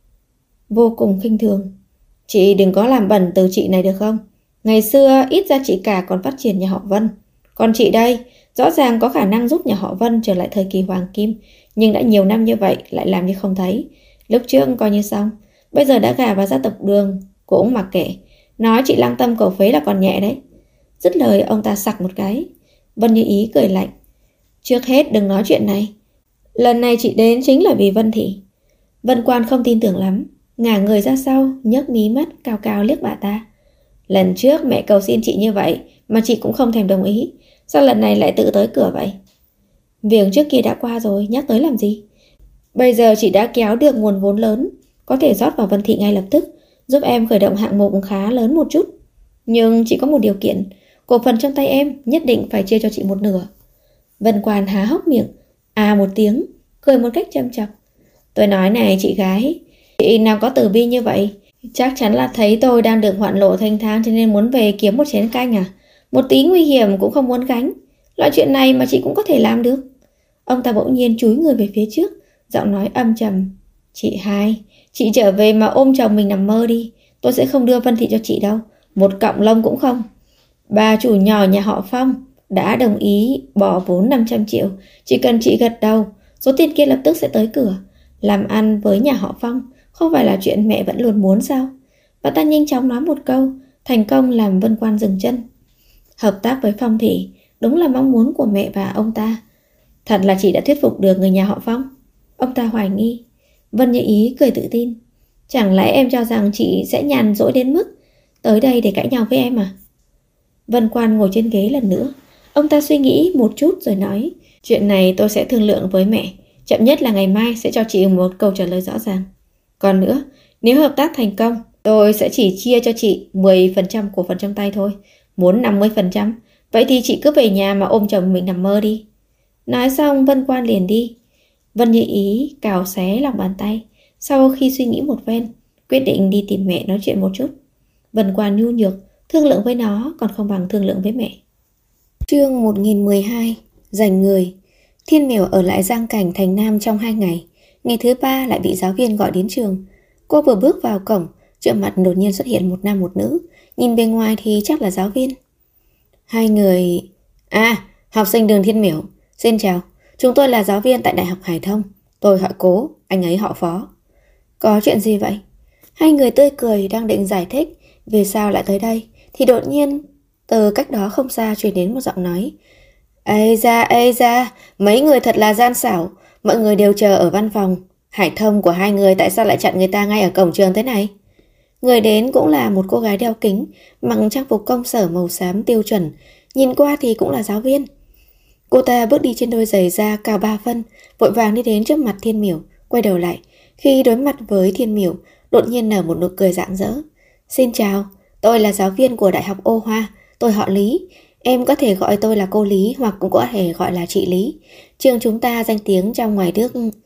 vô cùng khinh thường. Chị đừng có làm bẩn từ chị này được không? Ngày xưa ít ra chị cả còn phát triển nhà họ Vân. Còn chị đây, rõ ràng có khả năng giúp nhà họ Vân trở lại thời kỳ hoàng kim, nhưng đã nhiều năm như vậy lại làm như không thấy. Lúc trước coi như xong, bây giờ đã gả vào gia tộc Đường, cũng mặc kệ. Nói chị lăng tâm cầu phế là còn nhẹ đấy. Dứt lời ông ta sặc một cái. Vân Như Ý cười lạnh. Trước hết đừng nói chuyện này. Lần này chị đến chính là vì Vân Thị. Vân Quan không tin tưởng lắm, ngả người ra sau, nhấc mí mắt cao cao liếc bà ta. Lần trước mẹ cầu xin chị như vậy mà chị cũng không thèm đồng ý, sao lần này lại tự tới cửa vậy? Việc trước kia đã qua rồi, nhắc tới làm gì? Bây giờ chị đã kéo được nguồn vốn lớn, có thể rót vào Vân Thị ngay lập tức, giúp em khởi động hạng mục khá lớn một chút. Nhưng chỉ có một điều kiện, cổ phần trong tay em nhất định phải chia cho chị một nửa. Vân Quan há hốc miệng, một tiếng, cười một cách châm chọc. Tôi nói này chị gái, chị nào có từ bi như vậy? Chắc chắn là thấy tôi đang được hoạn lộ thanh thang cho nên muốn về kiếm một chén canh à? Một tí nguy hiểm cũng không muốn gánh. Loại chuyện này mà chị cũng có thể làm được. Ông ta bỗng nhiên chúi người về phía trước, giọng nói âm trầm. Chị hai, chị trở về mà ôm chồng mình nằm mơ đi. Tôi sẽ không đưa Vân Thị cho chị đâu, một cọng lông cũng không. Bà chủ nhỏ nhà họ Phong đã đồng ý bỏ vốn 500 triệu. Chỉ cần chị gật đầu, số tiền kia lập tức sẽ tới cửa. Làm ăn với nhà họ Phong không phải là chuyện mẹ vẫn luôn muốn sao? Bà ta nhanh chóng nói một câu, thành công làm Vân Quan dừng chân. Hợp tác với Phong Thị đúng là mong muốn của mẹ và ông ta. Thật là chị đã thuyết phục được người nhà họ Phong. Ông ta hoài nghi. Vân Như Ý cười tự tin. Chẳng lẽ em cho rằng chị sẽ nhàn rỗi đến mức tới đây để cãi nhau với em à? Vân Quan ngồi trên ghế lần nữa. Ông ta suy nghĩ một chút rồi nói. Chuyện này tôi sẽ thương lượng với mẹ. Chậm nhất là ngày mai sẽ cho chị một câu trả lời rõ ràng. Còn nữa, nếu hợp tác thành công, tôi sẽ chỉ chia cho chị 10% cổ phần trong tay thôi. Muốn 50%, vậy thì chị cứ về nhà mà ôm chồng mình nằm mơ đi. Nói xong Vân Quan liền đi. Vân Như Ý cào xé lòng bàn tay. Sau khi suy nghĩ một phen, quyết định đi tìm mẹ nói chuyện một chút. Vân Quan nhu nhược, thương lượng với nó còn không bằng thương lượng với mẹ. Chương 1012. Giành người. Thiên Miểu ở lại Giang Cảnh thành Nam trong 2 ngày. Ngày thứ 3 lại bị giáo viên gọi đến trường. Cô vừa bước vào cổng, trước mặt đột nhiên xuất hiện một nam một nữ. Nhìn bên ngoài thì chắc là giáo viên. Hai người... học sinh Đường Thiên Miểu. Xin chào, chúng tôi là giáo viên tại Đại học Hải Thông. Tôi họ Cố, anh ấy họ Phó. Có chuyện gì vậy? Hai người tươi cười đang định giải thích vì sao lại tới đây, thì đột nhiên từ cách đó không xa truyền đến một giọng nói. Ây da, mấy người thật là gian xảo. Mọi người đều chờ ở văn phòng Hải Thông của hai người, tại sao lại chặn người ta ngay ở cổng trường thế này? Người đến cũng là một cô gái đeo kính, mặc trang phục công sở màu xám tiêu chuẩn, nhìn qua thì cũng là giáo viên. Cô ta bước đi trên đôi giày da cao 3 phân, vội vàng đi đến trước mặt Thiên Miểu, quay đầu lại. Khi đối mặt với Thiên Miểu, đột nhiên nở một nụ cười rạng rỡ. Xin chào, tôi là giáo viên của Đại học Ô Hoa, tôi họ Lý. Em có thể gọi tôi là cô Lý hoặc cũng có thể gọi là chị Lý. Trường chúng ta danh tiếng trong ngoài nước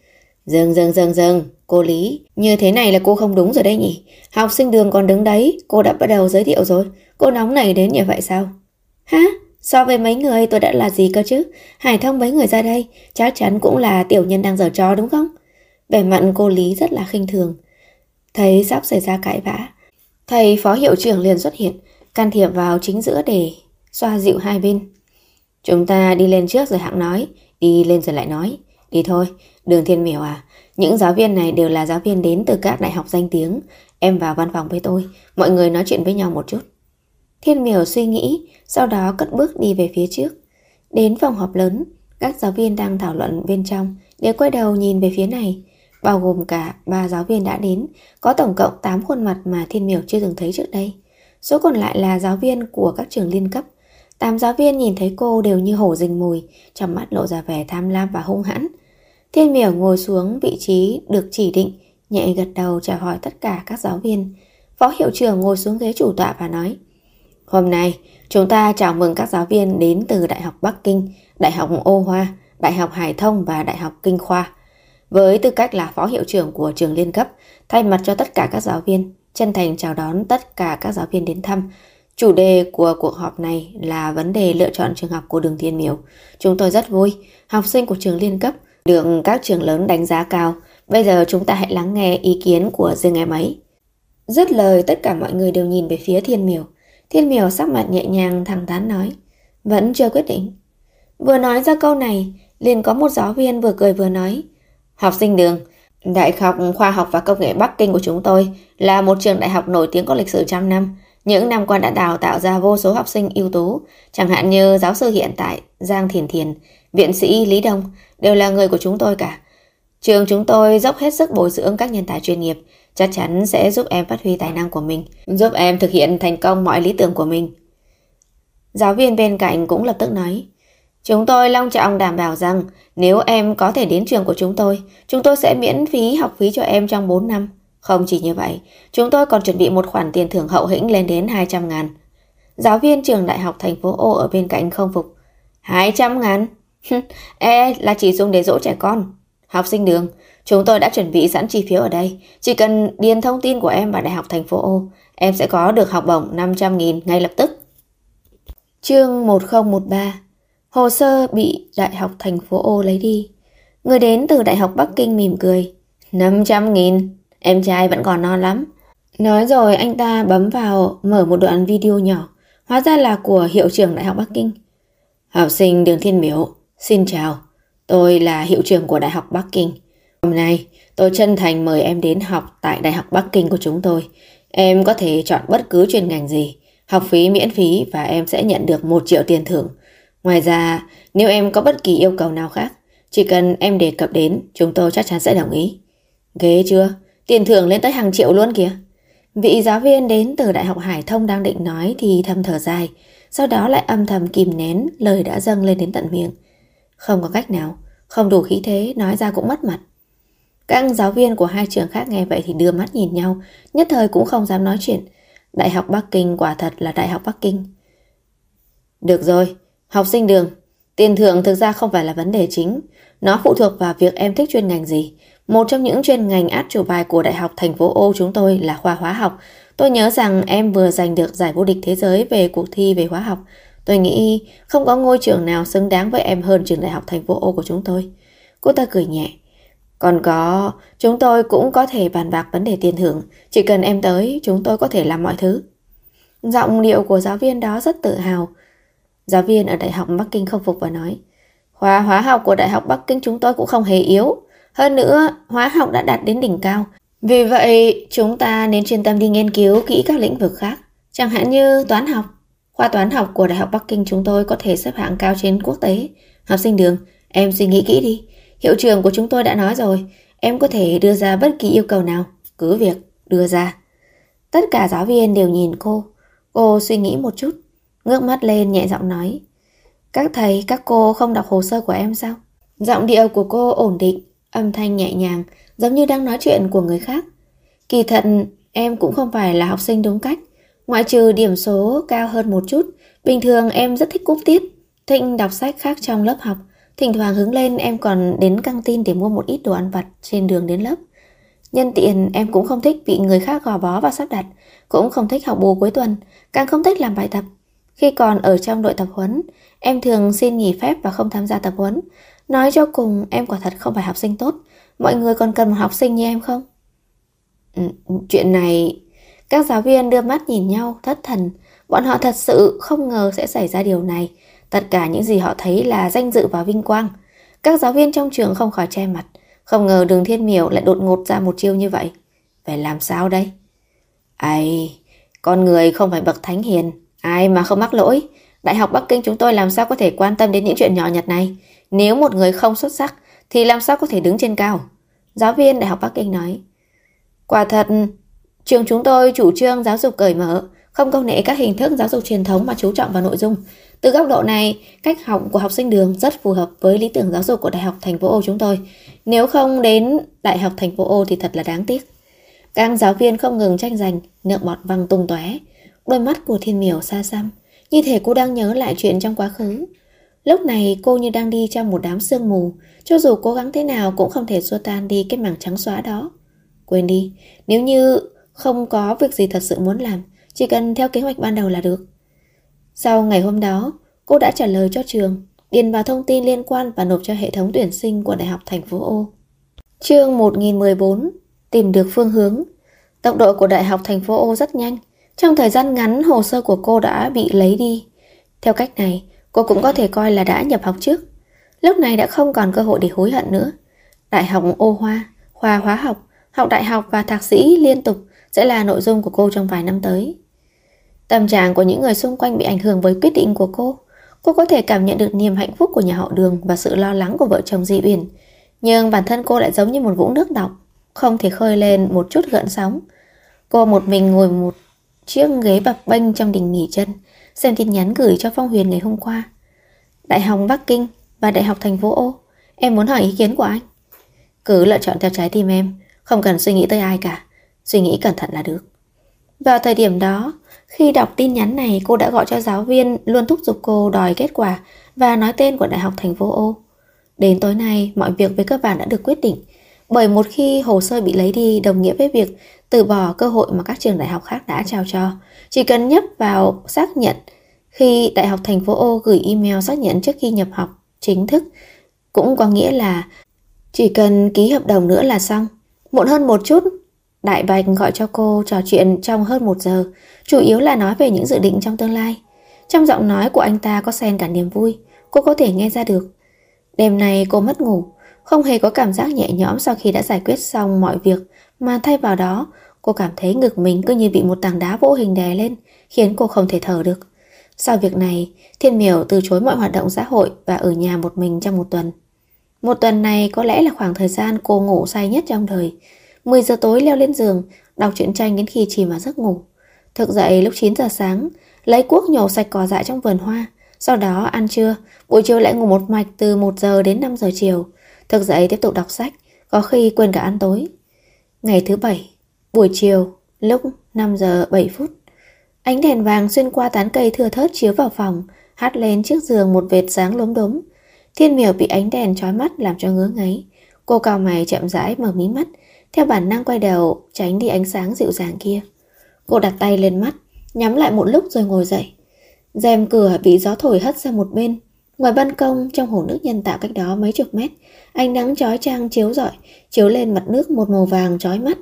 Dừng, cô Lý, như thế này là cô không đúng rồi đây nhỉ? Học sinh Đường còn đứng đấy, cô đã bắt đầu giới thiệu rồi, cô nóng nảy đến như vậy sao? Hả? So với mấy người tôi đã là gì cơ chứ? Hải Thông mấy người ra đây, chắc chắn cũng là tiểu nhân đang giở trò đúng không? Vẻ mặt cô Lý rất là khinh thường. Thấy sắp xảy ra cãi vã, thầy phó hiệu trưởng liền xuất hiện, can thiệp vào chính giữa để xoa dịu hai bên. Chúng ta đi lên trước rồi hẵng nói, đi lên rồi lại nói. Đi thôi, Đường Thiên Miểu à, những giáo viên này đều là giáo viên đến từ các đại học danh tiếng. Em vào văn phòng với tôi, mọi người nói chuyện với nhau một chút. Thiên Miểu suy nghĩ, sau đó cất bước đi về phía trước. Đến phòng họp lớn, các giáo viên đang thảo luận bên trong đều quay đầu nhìn về phía này. Bao gồm cả 3 giáo viên đã đến, có tổng cộng 8 khuôn mặt mà Thiên Miểu chưa từng thấy trước đây. Số còn lại là giáo viên của các trường liên cấp. 8 giáo viên nhìn thấy cô đều như hổ rình mồi, trong mắt lộ ra vẻ tham lam và hung hãn. Thiên Miểu ngồi xuống vị trí được chỉ định, nhẹ gật đầu chào hỏi tất cả các giáo viên. Phó hiệu trưởng ngồi xuống ghế chủ tọa và nói: Hôm nay, chúng ta chào mừng các giáo viên đến từ Đại học Bắc Kinh, Đại học Ô Hoa, Đại học Hải Thông và Đại học Kinh Khoa. Với tư cách là phó hiệu trưởng của trường liên cấp, thay mặt cho tất cả các giáo viên, chân thành chào đón tất cả các giáo viên đến thăm. Chủ đề của cuộc họp này là vấn đề lựa chọn trường học của Đường Thiên Miểu. Chúng tôi rất vui, học sinh của trường liên cấp được các trường lớn đánh giá cao. Bây giờ chúng ta hãy lắng nghe ý kiến của riêng em ấy. Dứt lời, tất cả mọi người đều nhìn về phía Thiên Miểu. Thiên Miểu sắc mặt nhẹ nhàng thẳng thắn nói: Vẫn chưa quyết định. Vừa nói ra câu này, liền có một giáo viên vừa cười vừa nói: Học sinh Đường, Đại học Khoa học và Công nghệ Bắc Kinh của chúng tôi là một trường đại học nổi tiếng có lịch sử trăm năm. Những năm qua đã đào tạo ra vô số học sinh ưu tú, chẳng hạn như giáo sư hiện tại Giang Thiền Thiền, viện sĩ Lý Đông, đều là người của chúng tôi cả. Trường chúng tôi dốc hết sức bồi dưỡng các nhân tài chuyên nghiệp, chắc chắn sẽ giúp em phát huy tài năng của mình, giúp em thực hiện thành công mọi lý tưởng của mình. Giáo viên bên cạnh cũng lập tức nói: Chúng tôi long trọng đảm bảo rằng nếu em có thể đến trường của chúng tôi sẽ miễn phí học phí cho em trong 4 năm. Không chỉ như vậy, chúng tôi còn chuẩn bị một khoản tiền thưởng hậu hĩnh lên đến 200.000. Giáo viên trường đại học thành phố O ở bên cạnh không phục: 200.000? Là chỉ dùng để dỗ trẻ con. Học sinh Đường, chúng tôi đã chuẩn bị sẵn chi phiếu ở đây. Chỉ cần điền thông tin của em vào đại học thành phố O, em sẽ có được học bổng 500.000 ngay lập tức. Chương 1013. Hồ sơ bị đại học thành phố O lấy đi. Người đến từ đại học Bắc Kinh mỉm cười: 500.000? Em trai vẫn còn non lắm. Nói rồi anh ta bấm vào mở một đoạn video nhỏ, hóa ra là của hiệu trưởng Đại học Bắc Kinh. Học sinh Đường Thiên Miểu, xin chào. Tôi là hiệu trưởng của Đại học Bắc Kinh. Hôm nay tôi chân thành mời em đến học tại Đại học Bắc Kinh của chúng tôi. Em có thể chọn bất cứ chuyên ngành gì, học phí miễn phí và em sẽ nhận được 1 triệu tiền thưởng. Ngoài ra, nếu em có bất kỳ yêu cầu nào khác, chỉ cần em đề cập đến, chúng tôi chắc chắn sẽ đồng ý. Ghê chưa? Tiền thưởng lên tới hàng triệu luôn kìa. Vị giáo viên đến từ Đại học Hải Thông đang định nói thì thầm thở dài, sau đó lại âm thầm kìm nén lời đã dâng lên đến tận miệng. Không có cách nào, không đủ khí thế, nói ra cũng mất mặt. Các giáo viên của hai trường khác nghe vậy thì đưa mắt nhìn nhau, nhất thời cũng không dám nói chuyện. Đại học Bắc Kinh quả thật là Đại học Bắc Kinh. Được rồi, học sinh Đường, tiền thưởng thực ra không phải là vấn đề chính. Nó phụ thuộc vào việc em thích chuyên ngành gì. Một trong những chuyên ngành át chủ bài của Đại học thành phố O chúng tôi là khoa hóa học. Tôi nhớ rằng em vừa giành được giải vô địch thế giới về cuộc thi về hóa học. Tôi nghĩ không có ngôi trường nào xứng đáng với em hơn trường Đại học thành phố O của chúng tôi. Cô ta cười nhẹ. Còn có, chúng tôi cũng có thể bàn bạc vấn đề tiền thưởng. Chỉ cần em tới, chúng tôi có thể làm mọi thứ. Giọng điệu của giáo viên đó rất tự hào. Giáo viên ở Đại học Bắc Kinh không phục và nói: Khoa hóa học của Đại học Bắc Kinh chúng tôi cũng không hề yếu. Hơn nữa, hóa học đã đạt đến đỉnh cao. Vì vậy, chúng ta nên chuyên tâm đi nghiên cứu kỹ các lĩnh vực khác. Chẳng hạn như toán học. Khoa toán học của Đại học Bắc Kinh chúng tôi có thể xếp hạng cao trên quốc tế. Học sinh Đường, em suy nghĩ kỹ đi. Hiệu trưởng của chúng tôi đã nói rồi, em có thể đưa ra bất kỳ yêu cầu nào, cứ việc đưa ra. Tất cả giáo viên đều nhìn cô. Cô suy nghĩ một chút, ngước mắt lên nhẹ giọng nói: Các thầy, các cô không đọc hồ sơ của em sao? Giọng điệu của cô ổn định, âm thanh nhẹ nhàng, giống như đang nói chuyện của người khác. Kỳ thật, em cũng không phải là học sinh đúng cách. Ngoại trừ điểm số cao hơn một chút, bình thường em rất thích cúp tiết, thích đọc sách khác trong lớp học, Thỉnh thoảng hứng lên em còn đến căng tin để mua một ít đồ ăn vặt trên đường đến lớp. Nhân tiện em cũng không thích bị người khác gò bó và sắp đặt, cũng không thích học bù cuối tuần, càng không thích làm bài tập. Khi còn ở trong đội tập huấn, em thường xin nghỉ phép và không tham gia tập huấn. Nói cho cùng em quả thật không phải học sinh tốt. Mọi người còn cần một học sinh như em không? Chuyện này... Các giáo viên đưa mắt nhìn nhau thất thần. Bọn họ thật sự không ngờ sẽ xảy ra điều này. Tất cả những gì họ thấy là danh dự và vinh quang. Các giáo viên trong trường không khỏi che mặt. Không ngờ Đường Thiên Miểu lại đột ngột ra một chiêu như vậy. Phải làm sao đây? Ai... Con người không phải bậc thánh hiền, ai mà không mắc lỗi. Đại học Bắc Kinh chúng tôi làm sao có thể quan tâm đến những chuyện nhỏ nhặt này. Nếu một người không xuất sắc thì làm sao có thể đứng trên cao? Giáo viên Đại học Bắc Kinh nói. Quả thật, trường chúng tôi chủ trương giáo dục cởi mở, không công nghệ các hình thức giáo dục truyền thống mà chú trọng vào nội dung. Từ góc độ này, cách học của học sinh Đường rất phù hợp với lý tưởng giáo dục của Đại học Thành phố O chúng tôi. Nếu không đến Đại học Thành phố O thì thật là đáng tiếc. Các giáo viên không ngừng tranh giành, nước bọt văng tung tóe. Đôi mắt của Thiên Miểu xa xăm, như thể cô đang nhớ lại chuyện trong quá khứ. Lúc này cô như đang đi trong một đám sương mù, cho dù cố gắng thế nào cũng không thể xua tan đi cái mảng trắng xóa đó. Quên đi, nếu như không có việc gì thật sự muốn làm, chỉ cần theo kế hoạch ban đầu là được. Sau ngày hôm đó, cô đã trả lời cho trường, điền vào thông tin liên quan và nộp cho hệ thống tuyển sinh của Đại học Thành phố O. Chương 1014. Tìm được phương hướng. Tốc độ của Đại học Thành phố O rất nhanh. Trong thời gian ngắn, hồ sơ của cô đã bị lấy đi. Theo cách này, cô cũng có thể coi là đã nhập học trước. Lúc này đã không còn cơ hội để hối hận nữa. Đại học Ô Hoa, khoa hóa học, học đại học và thạc sĩ liên tục sẽ là nội dung của cô trong vài năm tới. Tâm trạng của những người xung quanh bị ảnh hưởng với quyết định của cô. Cô có thể cảm nhận được niềm hạnh phúc của nhà họ Đường và sự lo lắng của vợ chồng Di Uyển. Nhưng bản thân cô lại giống như một vũng nước đọng, không thể khơi lên một chút gợn sóng. Cô một mình ngồi một chiếc ghế bập bênh trong đình nghỉ chân, xem tin nhắn gửi cho Phong Huyền ngày hôm qua. Đại học Bắc Kinh và Đại học Thành phố O, em muốn hỏi ý kiến của anh. Cứ lựa chọn theo trái tim em, không cần suy nghĩ tới ai cả. Suy nghĩ cẩn thận là được. Vào thời điểm đó, khi đọc tin nhắn này, cô đã gọi cho giáo viên luôn thúc giục cô đòi kết quả và nói tên của Đại học Thành phố O. Đến tối nay, mọi việc về cơ bản đã được quyết định. Bởi một khi hồ sơ bị lấy đi đồng nghĩa với việc từ bỏ cơ hội mà các trường đại học khác đã trao cho. Chỉ cần nhấp vào xác nhận khi Đại học Thành phố O gửi email xác nhận trước khi nhập học chính thức, cũng có nghĩa là chỉ cần ký hợp đồng nữa là xong. Muộn hơn một chút, Đại Bạch gọi cho cô trò chuyện trong hơn 1 giờ, chủ yếu là nói về những dự định trong tương lai. Trong giọng nói của anh ta có xen cả niềm vui, cô có thể nghe ra được. Đêm nay cô mất ngủ, không hề có cảm giác nhẹ nhõm sau khi đã giải quyết xong mọi việc, mà thay vào đó, cô cảm thấy ngực mình cứ như bị một tảng đá vô hình đè lên, khiến cô không thể thở được. Sau việc này, Thiên Miểu từ chối mọi hoạt động xã hội và ở nhà một mình trong 1 tuần. 1 tuần này có lẽ là khoảng thời gian cô ngủ say nhất trong đời. 10 giờ tối leo lên giường, đọc truyện tranh đến khi chìm vào giấc ngủ. Thức dậy lúc 9 giờ sáng, lấy cuốc nhổ sạch cỏ dại trong vườn hoa. Sau đó ăn trưa, buổi chiều lại ngủ một mạch từ 1 giờ đến 5 giờ chiều. Thức dậy tiếp tục đọc sách, có khi quên cả ăn tối. Ngày thứ 7, buổi chiều, lúc 5 giờ 7 phút. Ánh đèn vàng xuyên qua tán cây thưa thớt chiếu vào phòng, hắt lên chiếc giường một vệt sáng lốm đốm. Thiên Miểu bị ánh đèn chói mắt làm cho ngứa ngáy. Cô cau mày chậm rãi mở mí mắt, theo bản năng quay đầu tránh đi ánh sáng dịu dàng kia. Cô đặt tay lên mắt, nhắm lại một lúc rồi ngồi dậy. Rèm cửa bị gió thổi hất sang một bên. Ngoài ban công, trong hồ nước nhân tạo cách đó mấy chục mét, ánh nắng chói chang chiếu rọi, chiếu lên mặt nước một màu vàng chói mắt.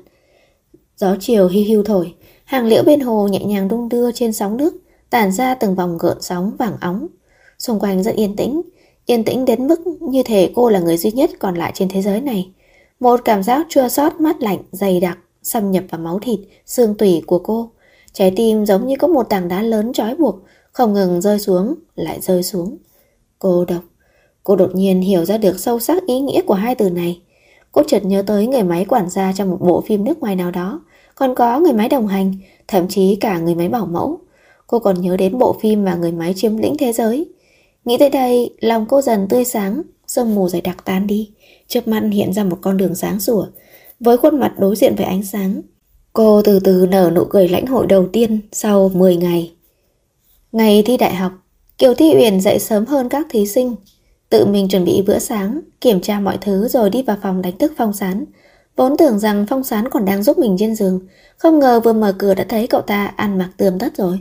Gió chiều hiu hiu thổi, hàng liễu bên hồ nhẹ nhàng đung đưa trên sóng nước, tản ra từng vòng gợn sóng vàng óng. Xung quanh rất yên tĩnh đến mức như thể cô là người duy nhất còn lại trên thế giới này. Một cảm giác chua xót mát lạnh dày đặc xâm nhập vào máu thịt, xương tủy của cô. Trái tim giống như có một tảng đá lớn trói buộc, không ngừng rơi xuống, lại rơi xuống. Cô độc. Cô đột nhiên hiểu ra được sâu sắc ý nghĩa của hai từ này. Cô chợt nhớ tới người máy quản gia trong một bộ phim nước ngoài nào đó, còn có người máy đồng hành, thậm chí cả người máy bảo mẫu. Cô còn nhớ đến bộ phim mà người máy chiếm lĩnh thế giới. Nghĩ tới đây, lòng cô dần tươi sáng, sương mù dày đặc tan đi, trước mắt hiện ra một con đường sáng sủa. Với khuôn mặt đối diện với ánh sáng, cô từ từ nở nụ cười lãnh hội đầu tiên sau 10 ngày. Ngày thi đại học, Kiều Thi Uyển dậy sớm hơn các thí sinh. tự mình chuẩn bị bữa sáng, kiểm tra mọi thứ rồi đi vào phòng đánh thức Phong Sán. Vốn tưởng rằng Phong Sán còn đang giúp mình trên giường, không ngờ vừa mở cửa đã thấy cậu ta ăn mặc tươm tất rồi.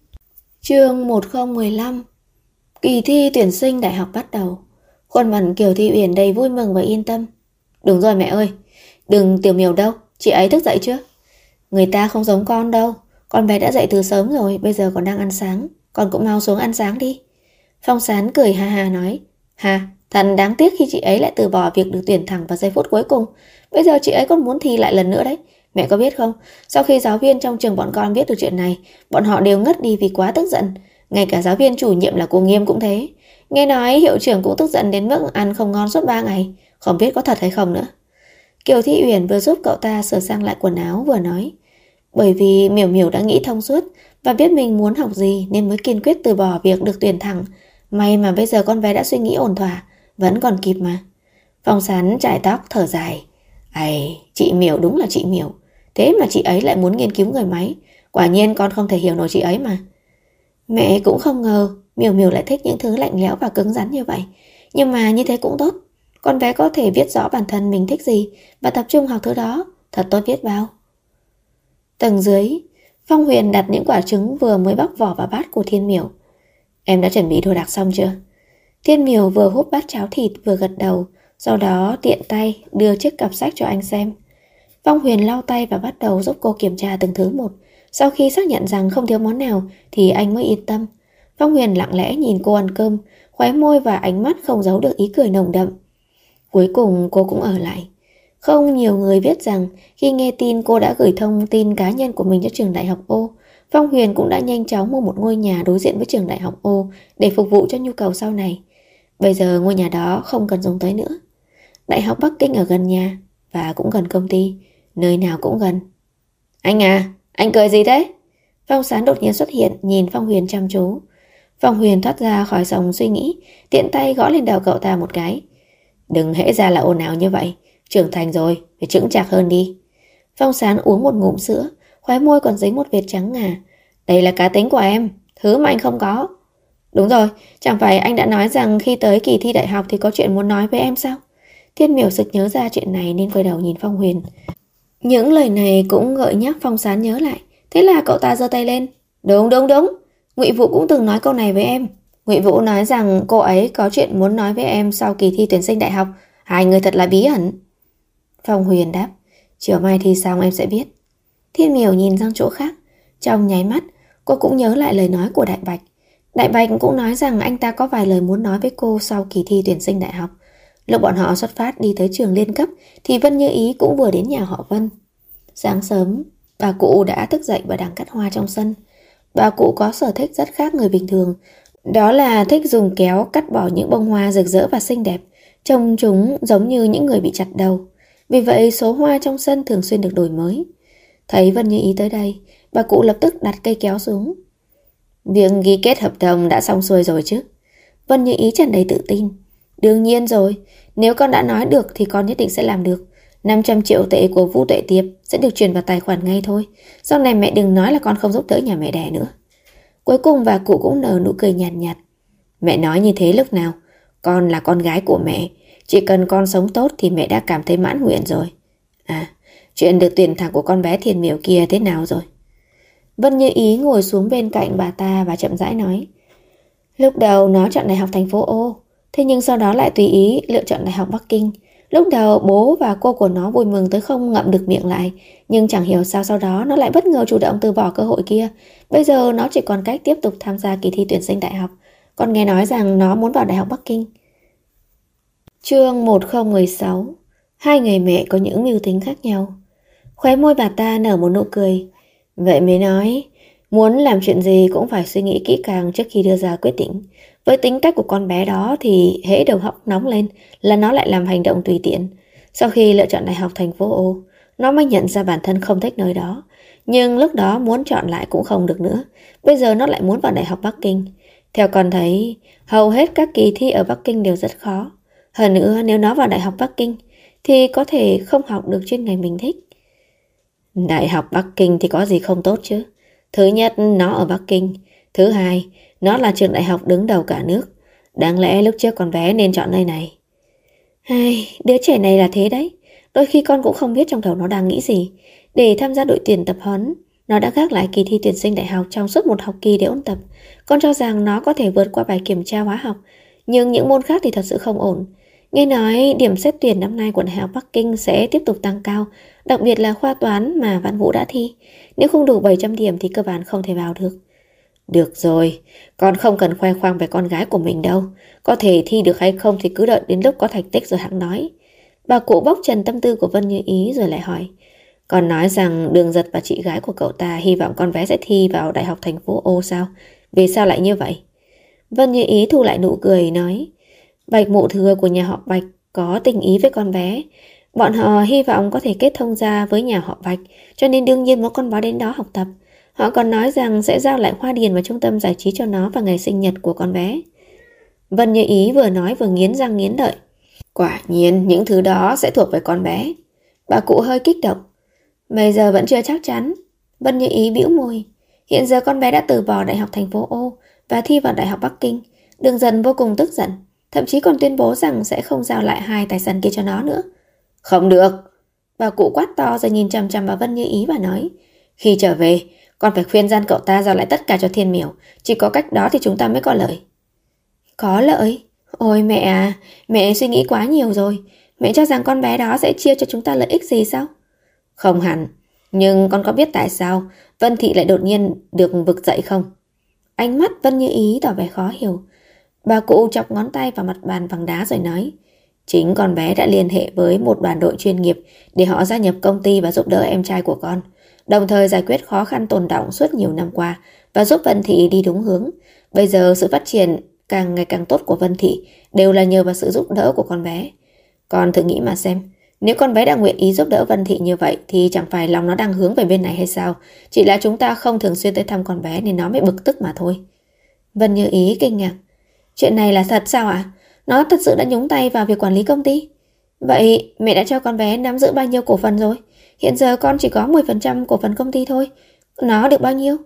Chương 1015. Kỳ thi tuyển sinh đại học bắt đầu. Khuôn mặt Kiều Thi Uyển đầy vui mừng và yên tâm. Đúng rồi mẹ ơi, đừng Tiểu Miểu đâu, chị ấy thức dậy chưa? Người ta không giống con đâu, con bé đã dậy từ sớm rồi, bây giờ còn đang ăn sáng, con cũng mau xuống ăn sáng đi. Phong Sán cười ha ha nói, hà, thật đáng tiếc khi chị ấy lại từ bỏ việc được tuyển thẳng vào giây phút cuối cùng. Bây giờ chị ấy còn muốn thi lại lần nữa đấy. Mẹ có biết không, sau khi giáo viên trong trường bọn con biết được chuyện này, bọn họ đều ngất đi vì quá tức giận. Ngay cả giáo viên chủ nhiệm là cô Nghiêm cũng thế. Nghe nói hiệu trưởng cũng tức giận đến mức ăn không ngon suốt 3 ngày. Không biết có thật hay không nữa. Kiều Thi Uyển vừa giúp cậu ta sửa sang lại quần áo vừa nói, bởi vì Miểu Miểu đã nghĩ thông suốt và biết mình muốn học gì nên mới kiên quyết từ bỏ việc được tuyển thẳng. May mà bây giờ con bé đã suy nghĩ ổn thỏa, vẫn còn kịp mà. Phong Sán chải tóc thở dài. Ây, chị Miểu đúng là chị Miểu. Thế mà chị ấy lại muốn nghiên cứu người máy. Quả nhiên con không thể hiểu nổi chị ấy mà. Mẹ cũng không ngờ Miểu Miểu lại thích những thứ lạnh lẽo và cứng rắn như vậy. Nhưng mà như thế cũng tốt. Con bé có thể biết rõ bản thân mình thích gì và tập trung học thứ đó. Thật tốt biết bao. Tầng dưới, Phong Huyền đặt những quả trứng vừa mới bóc vỏ vào bát của Thiên Miểu. Em đã chuẩn bị đồ đạc xong chưa? Thiên Miểu vừa húp bát cháo thịt vừa gật đầu, sau đó tiện tay đưa chiếc cặp sách cho anh xem. Phong Huyền lau tay và bắt đầu giúp cô kiểm tra từng thứ một. Sau khi xác nhận rằng không thiếu món nào thì anh mới yên tâm. Phong Huyền lặng lẽ nhìn cô ăn cơm, khóe môi và ánh mắt không giấu được ý cười nồng đậm. Cuối cùng cô cũng ở lại. Không nhiều người biết rằng khi nghe tin cô đã gửi thông tin cá nhân của mình cho trường đại học O, Phong Huyền cũng đã nhanh chóng mua một ngôi nhà đối diện với trường đại học O để phục vụ cho nhu cầu sau này. Bây giờ ngôi nhà đó không cần dùng tới nữa. Đại học Bắc Kinh ở gần nhà và cũng gần công ty, nơi nào cũng gần. Anh à, anh cười gì thế? Phong Sán đột nhiên xuất hiện, nhìn Phong Huyền chăm chú. Phong Huyền thoát ra khỏi dòng suy nghĩ, tiện tay gõ lên đầu cậu ta một cái. Đừng hễ ra là ồn ào như vậy, trưởng thành rồi, phải chững chạc hơn đi. Phong Sán uống một ngụm sữa, khóe môi còn dính một vệt trắng ngà. Đây là cá tính của em, thứ mà anh không có. Đúng rồi, chẳng phải anh đã nói rằng khi tới kỳ thi đại học thì có chuyện muốn nói với em sao? Thiên Miểu sực nhớ ra chuyện này nên quay đầu nhìn Phong Huyền. Những lời này cũng gợi nhắc Phong Sán nhớ lại. Thế là cậu ta giơ tay lên. Đúng, Ngụy Vũ cũng từng nói câu này với em. Ngụy Vũ nói rằng cô ấy có chuyện muốn nói với em sau kỳ thi tuyển sinh đại học. Hai người thật là bí ẩn. Phong Huyền đáp, chiều mai thi xong em sẽ biết. Thiên Miểu nhìn sang chỗ khác. Trong nháy mắt, cô cũng nhớ lại lời nói của Đại Bạch. Đại Bạch cũng nói rằng anh ta có vài lời muốn nói với cô sau kỳ thi tuyển sinh đại học. Lúc bọn họ xuất phát đi tới trường liên cấp thì Vân Như Ý cũng vừa đến nhà họ Vân. Sáng sớm, bà cụ đã thức dậy và đang cắt hoa trong sân. Bà cụ có sở thích rất khác người bình thường. Đó là thích dùng kéo cắt bỏ những bông hoa rực rỡ và xinh đẹp, trông chúng giống như những người bị chặt đầu. Vì vậy số hoa trong sân thường xuyên được đổi mới. Thấy Vân Như Ý tới đây, bà cụ lập tức đặt cây kéo xuống. Việc ghi kết hợp đồng đã xong xuôi rồi chứ? Vân Như Ý tràn đầy tự tin. Đương nhiên rồi, nếu con đã nói được thì con nhất định sẽ làm được. 500 triệu tệ của Vu Tuệ Tiệp sẽ được chuyển vào tài khoản ngay thôi. Sau này mẹ đừng nói là con không giúp đỡ nhà mẹ đẻ nữa. Cuối cùng bà cụ cũng nở nụ cười nhạt nhạt. Mẹ nói như thế lúc nào? Con là con gái của mẹ. Chỉ cần con sống tốt thì mẹ đã cảm thấy mãn nguyện rồi. À, chuyện được tuyển thẳng của con bé Thiên Miểu kia thế nào rồi? Vân Như Ý ngồi xuống bên cạnh bà ta và chậm rãi nói. Lúc đầu nó chọn đại học thành phố O, thế nhưng sau đó lại tùy ý lựa chọn đại học Bắc Kinh. Lúc đầu bố và cô của nó vui mừng tới không ngậm được miệng lại, nhưng chẳng hiểu sao sau đó nó lại bất ngờ chủ động từ bỏ cơ hội kia. Bây giờ nó chỉ còn cách tiếp tục tham gia kỳ thi tuyển sinh đại học. Con nghe nói rằng nó muốn vào đại học Bắc Kinh. Chương 1016. Hai người mẹ có những mưu tính khác nhau. Khóe môi bà ta nở một nụ cười. Vậy mới nói, muốn làm chuyện gì cũng phải suy nghĩ kỹ càng trước khi đưa ra quyết định. Với tính cách của con bé đó thì hễ đầu óc nóng lên là nó lại làm hành động tùy tiện. Sau khi lựa chọn đại học thành phố O, nó mới nhận ra bản thân không thích nơi đó. Nhưng lúc đó muốn chọn lại cũng không được nữa. Bây giờ nó lại muốn vào đại học Bắc Kinh. Theo con thấy, hầu hết các kỳ thi ở Bắc Kinh đều rất khó. Hơn nữa nếu nó vào đại học Bắc Kinh thì có thể không học được chuyên ngành mình thích. Đại học Bắc Kinh thì có gì không tốt chứ? Thứ nhất, nó ở Bắc Kinh. Thứ hai, nó là trường đại học đứng đầu cả nước. Đáng lẽ lúc trước con bé nên chọn nơi này. Đứa trẻ này là thế đấy. Đôi khi con cũng không biết trong đầu nó đang nghĩ gì. Để tham gia đội tuyển tập huấn, nó đã gác lại kỳ thi tuyển sinh đại học trong suốt một học kỳ để ôn tập. Con cho rằng nó có thể vượt qua bài kiểm tra hóa học, nhưng những môn khác thì thật sự không ổn. Nghe nói điểm xét tuyển năm nay của Đại học Bắc Kinh sẽ tiếp tục tăng cao, đặc biệt là khoa toán mà Văn Vũ đã thi. Nếu không đủ 700 điểm thì cơ bản không thể vào được. Được rồi, con không cần khoe khoang về con gái của mình đâu. Có thể thi được hay không thì cứ đợi đến lúc có thành tích rồi hẵng nói. Bà cụ bóc trần tâm tư của Vân Như Ý rồi lại hỏi. Con nói rằng Đường Giật và chị gái của cậu ta hy vọng con bé sẽ thi vào Đại học thành phố O sao? Vì sao lại như vậy? Vân Như Ý thu lại nụ cười nói. Bạch mụ thừa của nhà họ Bạch có tình ý với con bé. Bọn họ hy vọng có thể kết thông gia với nhà họ Bạch, cho nên đương nhiên muốn con bé đến đó học tập. Họ còn nói rằng sẽ giao lại Hoa Điền và trung tâm giải trí cho nó vào ngày sinh nhật của con bé. Vân Như Ý vừa nói vừa nghiến răng nghiến lợi. Quả nhiên những thứ đó sẽ thuộc về con bé. Bà cụ hơi kích động. Bây giờ vẫn chưa chắc chắn. Vân Như Ý bĩu môi. Hiện giờ con bé đã từ bỏ Đại học thành phố O và thi vào Đại học Bắc Kinh. Đường Dần vô cùng tức giận, thậm chí còn tuyên bố rằng sẽ không giao lại hai tài sản kia cho nó nữa. Không được. Bà cụ quát to rồi nhìn chằm chằm vào Vân Như Ý và nói. Khi trở về, con phải khuyên gian cậu ta giao lại tất cả cho Thiên Miểu. Chỉ có cách đó thì chúng ta mới có lợi. Có lợi? Ôi mẹ à, mẹ suy nghĩ quá nhiều rồi. Mẹ cho rằng con bé đó sẽ chia cho chúng ta lợi ích gì sao? Không hẳn. Nhưng con có biết tại sao Vân Thị lại đột nhiên được vực dậy không? Ánh mắt Vân Như Ý tỏ vẻ khó hiểu. Bà cụ chọc ngón tay vào mặt bàn bằng đá rồi nói. Chính con bé đã liên hệ với một đoàn đội chuyên nghiệp để họ gia nhập công ty và giúp đỡ em trai của con, đồng thời giải quyết khó khăn tồn đọng suốt nhiều năm qua và giúp Vân Thị đi đúng hướng. Bây giờ sự phát triển càng ngày càng tốt của Vân Thị đều là nhờ vào sự giúp đỡ của con bé. Con thử nghĩ mà xem, nếu con bé đã nguyện ý giúp đỡ Vân Thị như vậy thì chẳng phải lòng nó đang hướng về bên này hay sao? Chỉ là chúng ta không thường xuyên tới thăm con bé nên nó mới bực tức mà thôi. Vân Như Ý kinh ngạc. Chuyện này là thật sao ạ? Nó thật sự đã nhúng tay vào việc quản lý công ty? Vậy mẹ đã cho con bé nắm giữ bao nhiêu cổ phần rồi? Hiện giờ con chỉ có 10% cổ phần công ty thôi. Nó được bao nhiêu?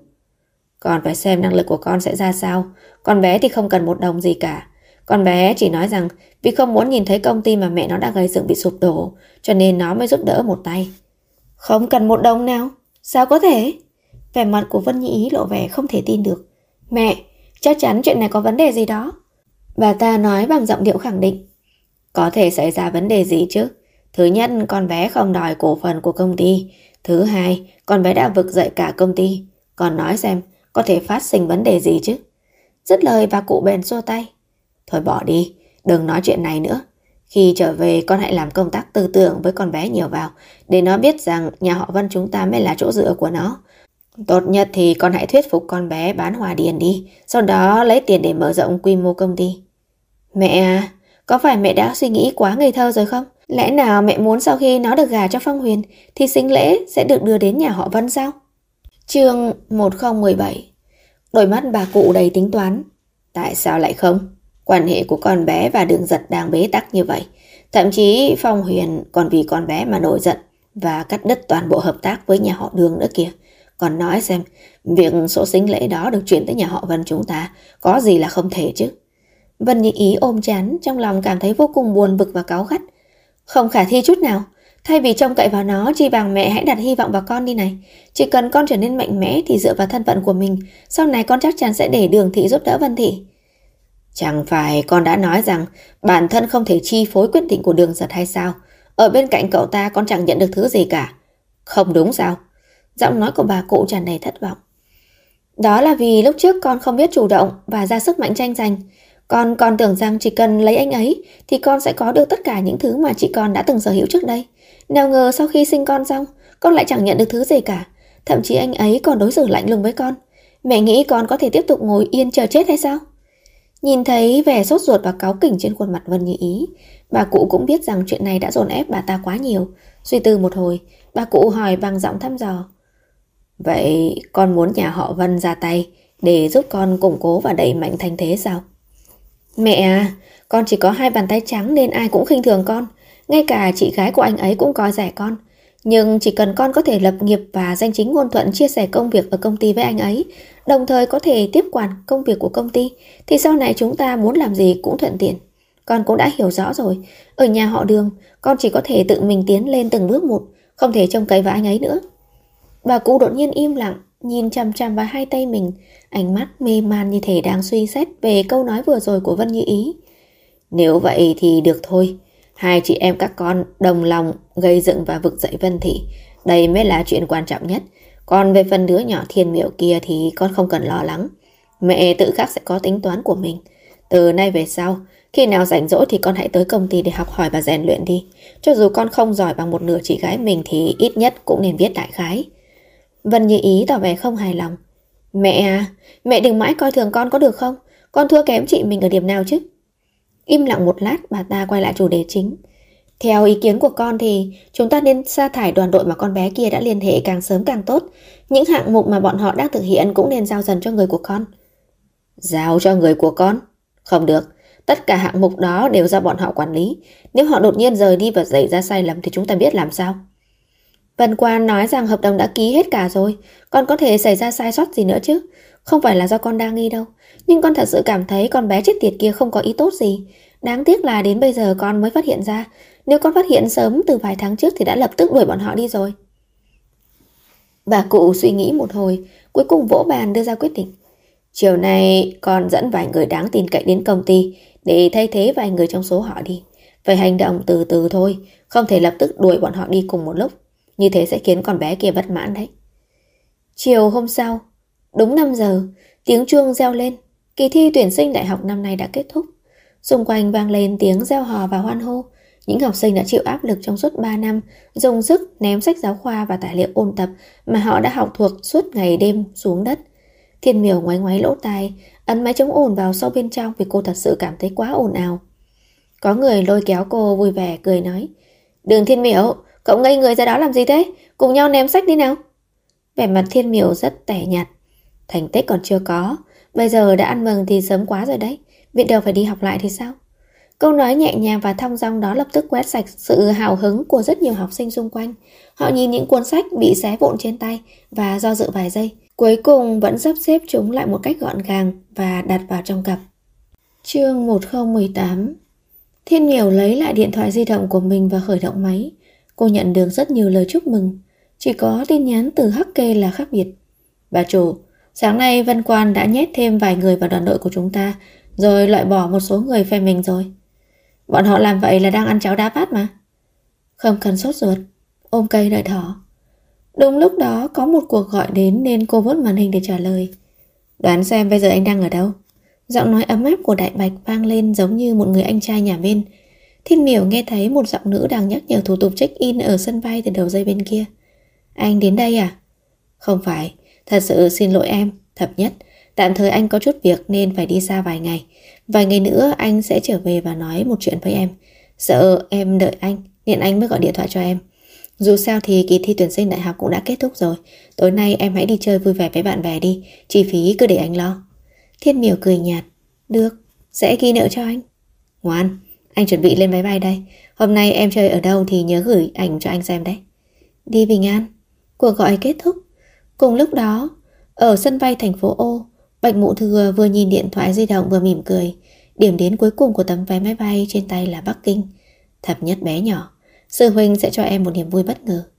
Con phải xem năng lực của con sẽ ra sao. Con bé thì không cần một đồng gì cả. Con bé chỉ nói rằng vì không muốn nhìn thấy công ty mà mẹ nó đã gây dựng bị sụp đổ, cho nên nó mới giúp đỡ một tay. Không cần một đồng nào? Sao có thể? Vẻ mặt của Vân Như Ý lộ vẻ không thể tin được. Mẹ, chắc chắn chuyện này có vấn đề gì đó. Bà ta nói bằng giọng điệu khẳng định. Có thể xảy ra vấn đề gì chứ? Thứ nhất, con bé không đòi cổ phần của công ty. Thứ hai, con bé đã vực dậy cả công ty. Con nói xem, có thể phát sinh vấn đề gì chứ? Dứt lời bà cụ bèn xua tay. Thôi bỏ đi, đừng nói chuyện này nữa. Khi trở về con hãy làm công tác tư tưởng với con bé nhiều vào, để nó biết rằng nhà họ Vân chúng ta mới là chỗ dựa của nó. Tốt nhất thì con hãy thuyết phục con bé bán Hòa Điền đi, sau đó lấy tiền để mở rộng quy mô công ty. Mẹ à, có phải mẹ đã suy nghĩ quá ngây thơ rồi không? Lẽ nào mẹ muốn sau khi nó được gả cho Phong Huyền thì sính lễ sẽ được đưa đến nhà họ Vân sao? Chương 1017. Đôi mắt bà cụ đầy tính toán. Tại sao lại không? Quan hệ của con bé và Đường Giật đang bế tắc như vậy. Thậm chí Phong Huyền còn vì con bé mà nổi giận và cắt đứt toàn bộ hợp tác với nhà họ Đường nữa kìa. Còn nói xem, việc số sính lễ đó được chuyển tới nhà họ Vân chúng ta có gì là không thể chứ? Vân Như Ý ôm trán, trong lòng cảm thấy vô cùng buồn bực và cáu gắt. Không khả thi chút nào. Thay vì trông cậy vào nó, chi bằng mẹ hãy đặt hy vọng vào con đi này. Chỉ cần con trở nên mạnh mẽ thì dựa vào thân phận của mình, sau này con chắc chắn sẽ để Đường Thị giúp đỡ Vân Thị. Chẳng phải con đã nói rằng bản thân không thể chi phối quyết định của Đường Giật hay sao? Ở bên cạnh cậu ta con chẳng nhận được thứ gì cả. Không đúng sao? Giọng nói của bà cụ tràn đầy thất vọng. Đó là vì lúc trước con không biết chủ động và ra sức mạnh tranh giành. Con tưởng rằng chỉ cần lấy anh ấy thì con sẽ có được tất cả những thứ mà chị con đã từng sở hữu trước đây. Nào ngờ sau khi sinh con xong, con lại chẳng nhận được thứ gì cả. Thậm chí anh ấy còn đối xử lạnh lùng với con. Mẹ nghĩ con có thể tiếp tục ngồi yên chờ chết hay sao? Nhìn thấy vẻ sốt ruột và cáu kỉnh trên khuôn mặt Vân Như Ý, bà cụ cũng biết rằng chuyện này đã dồn ép bà ta quá nhiều. Suy tư một hồi, bà cụ hỏi bằng giọng thăm dò. Vậy con muốn nhà họ Vân ra tay để giúp con củng cố và đẩy mạnh thanh thế sao? Mẹ à, con chỉ có 2 bàn tay trắng nên ai cũng khinh thường con. Ngay cả chị gái của anh ấy cũng coi rẻ con. Nhưng chỉ cần con có thể lập nghiệp và danh chính ngôn thuận chia sẻ công việc ở công ty với anh ấy, đồng thời có thể tiếp quản công việc của công ty, thì sau này chúng ta muốn làm gì cũng thuận tiện. Con cũng đã hiểu rõ rồi, ở nhà họ Đường, con chỉ có thể tự mình tiến lên từng bước một, không thể trông cậy vào anh ấy nữa. Bà cụ đột nhiên im lặng, nhìn chằm chằm vào hai tay mình, ánh mắt mê man như thể đang suy xét về câu nói vừa rồi của Vân Như Ý. Nếu vậy thì được thôi. Hai chị em các con đồng lòng gây dựng và vực dậy Vân Thị, đây mới là chuyện quan trọng nhất. Còn về phần đứa nhỏ Thiên Miểu kia thì con không cần lo lắng. Mẹ tự khắc sẽ có tính toán của mình. Từ nay về sau, khi nào rảnh rỗi thì con hãy tới công ty để học hỏi và rèn luyện đi. Cho dù con không giỏi bằng một nửa chị gái mình thì ít nhất cũng nên biết đại khái. Vân Như Ý tỏ vẻ không hài lòng. Mẹ à, mẹ đừng mãi coi thường con có được không? Con thua kém chị mình ở điểm nào chứ? Im lặng một lát, bà ta quay lại chủ đề chính. Theo ý kiến của con thì chúng ta nên sa thải đoàn đội mà con bé kia đã liên hệ càng sớm càng tốt. Những hạng mục mà bọn họ đang thực hiện cũng nên giao dần cho người của con. Giao cho người của con? Không được. Tất cả hạng mục đó đều do bọn họ quản lý. Nếu họ đột nhiên rời đi và xảy ra sai lầm thì chúng ta biết làm sao? Vân Quan nói rằng hợp đồng đã ký hết cả rồi. Con có thể xảy ra sai sót gì nữa chứ? Không phải là do con đa nghi đâu. Nhưng con thật sự cảm thấy con bé chết tiệt kia không có ý tốt gì. Đáng tiếc là đến bây giờ con mới phát hiện ra. Nếu con phát hiện sớm từ vài tháng trước thì đã lập tức đuổi bọn họ đi rồi. Bà cụ suy nghĩ một hồi, cuối cùng vỗ bàn đưa ra quyết định. Chiều nay con dẫn vài người đáng tin cậy đến công ty để thay thế vài người trong số họ đi. Phải hành động từ từ thôi, không thể lập tức đuổi bọn họ đi cùng một lúc. Như thế sẽ khiến con bé kia bất mãn đấy. Chiều hôm sau, đúng 5 giờ, tiếng chuông reo lên. Kỳ thi tuyển sinh đại học năm nay đã kết thúc. Xung quanh vang lên tiếng reo hò và hoan hô. Những học sinh đã chịu áp lực trong suốt 3 năm, dùng sức ném sách giáo khoa và tài liệu ôn tập mà họ đã học thuộc suốt ngày đêm xuống đất. Thiên Miểu ngoáy ngoáy lỗ tai, ấn máy chống ồn vào sâu bên trong vì cô thật sự cảm thấy quá ồn ào. Có người lôi kéo cô vui vẻ cười nói: Đường Thiên Miểu, cậu ngây người ra đó làm gì thế? Cùng nhau ném sách đi nào. Vẻ mặt Thiên Miểu rất tẻ nhạt. Thành tích còn chưa có, bây giờ đã ăn mừng thì sớm quá rồi đấy. Biết đâu phải đi học lại thì sao? Câu nói nhẹ nhàng và thong dong đó lập tức quét sạch sự hào hứng của rất nhiều học sinh xung quanh. Họ nhìn những cuốn sách bị xé vụn trên tay và do dự vài giây, cuối cùng vẫn sắp xếp chúng lại một cách gọn gàng và đặt vào trong cặp. Chương 1018. Thiên Miểu lấy lại điện thoại di động của mình và khởi động máy. Cô nhận được rất nhiều lời chúc mừng. Chỉ có tin nhắn từ Hắc Kê là khác biệt. Bà chủ, sáng nay Vân Quan đã nhét thêm vài người vào đoàn đội của chúng ta, rồi loại bỏ một số người phe mình rồi. Bọn họ làm vậy là đang ăn cháo đá bát mà. Không cần sốt ruột, ôm cây đợi thỏ. Đúng lúc đó có một cuộc gọi đến nên cô vuốt màn hình để trả lời. Đoán xem bây giờ anh đang ở đâu? Giọng nói ấm áp của Đại Bạch vang lên giống như một người anh trai nhà bên. Thiên Miểu nghe thấy một giọng nữ đang nhắc nhở thủ tục check-in ở sân bay từ đầu dây bên kia. Anh đến đây à? Không phải, thật sự xin lỗi em. Thập Nhất, tạm thời anh có chút việc nên phải đi xa vài ngày. Vài ngày nữa anh sẽ trở về và nói một chuyện với em. Sợ em đợi anh nên anh mới gọi điện thoại cho em. Dù sao thì kỳ thi tuyển sinh đại học cũng đã kết thúc rồi. Tối nay em hãy đi chơi vui vẻ với bạn bè đi. Chi phí cứ để anh lo. Thiên Miểu cười nhạt. Được, sẽ ghi nợ cho anh. Ngoan, anh chuẩn bị lên máy bay đây. Hôm nay em chơi ở đâu thì nhớ gửi ảnh cho anh xem đấy. Đi bình an. Cuộc gọi kết thúc. Cùng lúc đó, ở sân bay thành phố O, Bạch Mụ Thừa vừa nhìn điện thoại di động vừa mỉm cười. Điểm đến cuối cùng của tấm vé máy bay trên tay là Bắc Kinh. Thập Nhất bé nhỏ, sư huynh sẽ cho em một niềm vui bất ngờ.